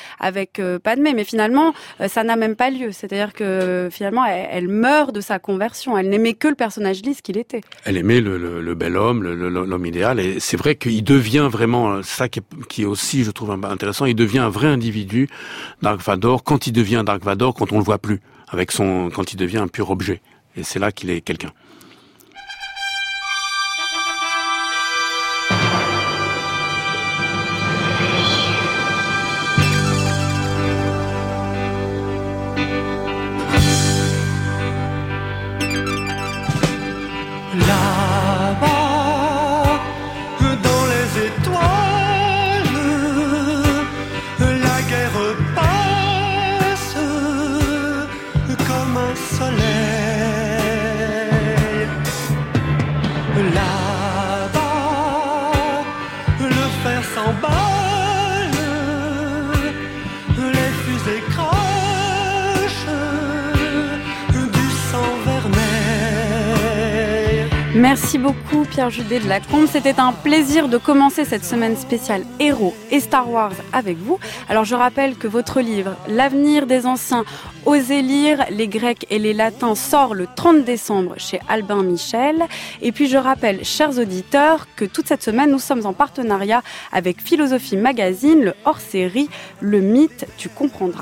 Padmé. Mais finalement ça n'a même pas lieu. C'est-à-dire que finalement elle meurt de sa conversion. Elle n'aimait que le personnage lisse qu'il était. Elle aimait le bel homme, l'homme idéal. Et c'est vrai qu'il devient vraiment ça qui est aussi, je trouve, intéressant. Il devient un vrai individu, Dark Vador, quand il devient Dark Vador, quand on le voit plus, quand il devient un pur objet. Et c'est là qu'il est quelqu'un. Merci beaucoup Pierre Judet de La Combe. C'était un plaisir de commencer cette semaine spéciale Héros et Star Wars avec vous. Alors je rappelle que votre livre L'avenir des anciens, osez lire les Grecs et les Latins sort le 30 décembre chez Albin Michel. Et puis je rappelle, chers auditeurs, que toute cette semaine nous sommes en partenariat avec Philosophie Magazine, le hors-série Le mythe, tu comprendras.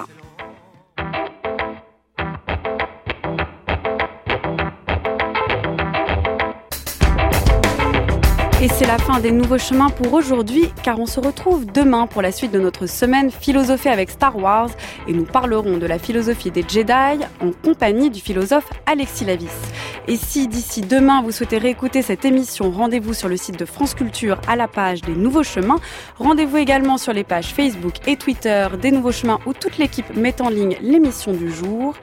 Et c'est la fin des Nouveaux Chemins pour aujourd'hui, car on se retrouve demain pour la suite de notre semaine Philosophée avec Star Wars, et nous parlerons de la philosophie des Jedi en compagnie du philosophe Alexis Lavis. Et si d'ici demain vous souhaitez réécouter cette émission, rendez-vous sur le site de France Culture à la page des Nouveaux Chemins. Rendez-vous également sur les pages Facebook et Twitter des Nouveaux Chemins où toute l'équipe met en ligne l'émission du jour.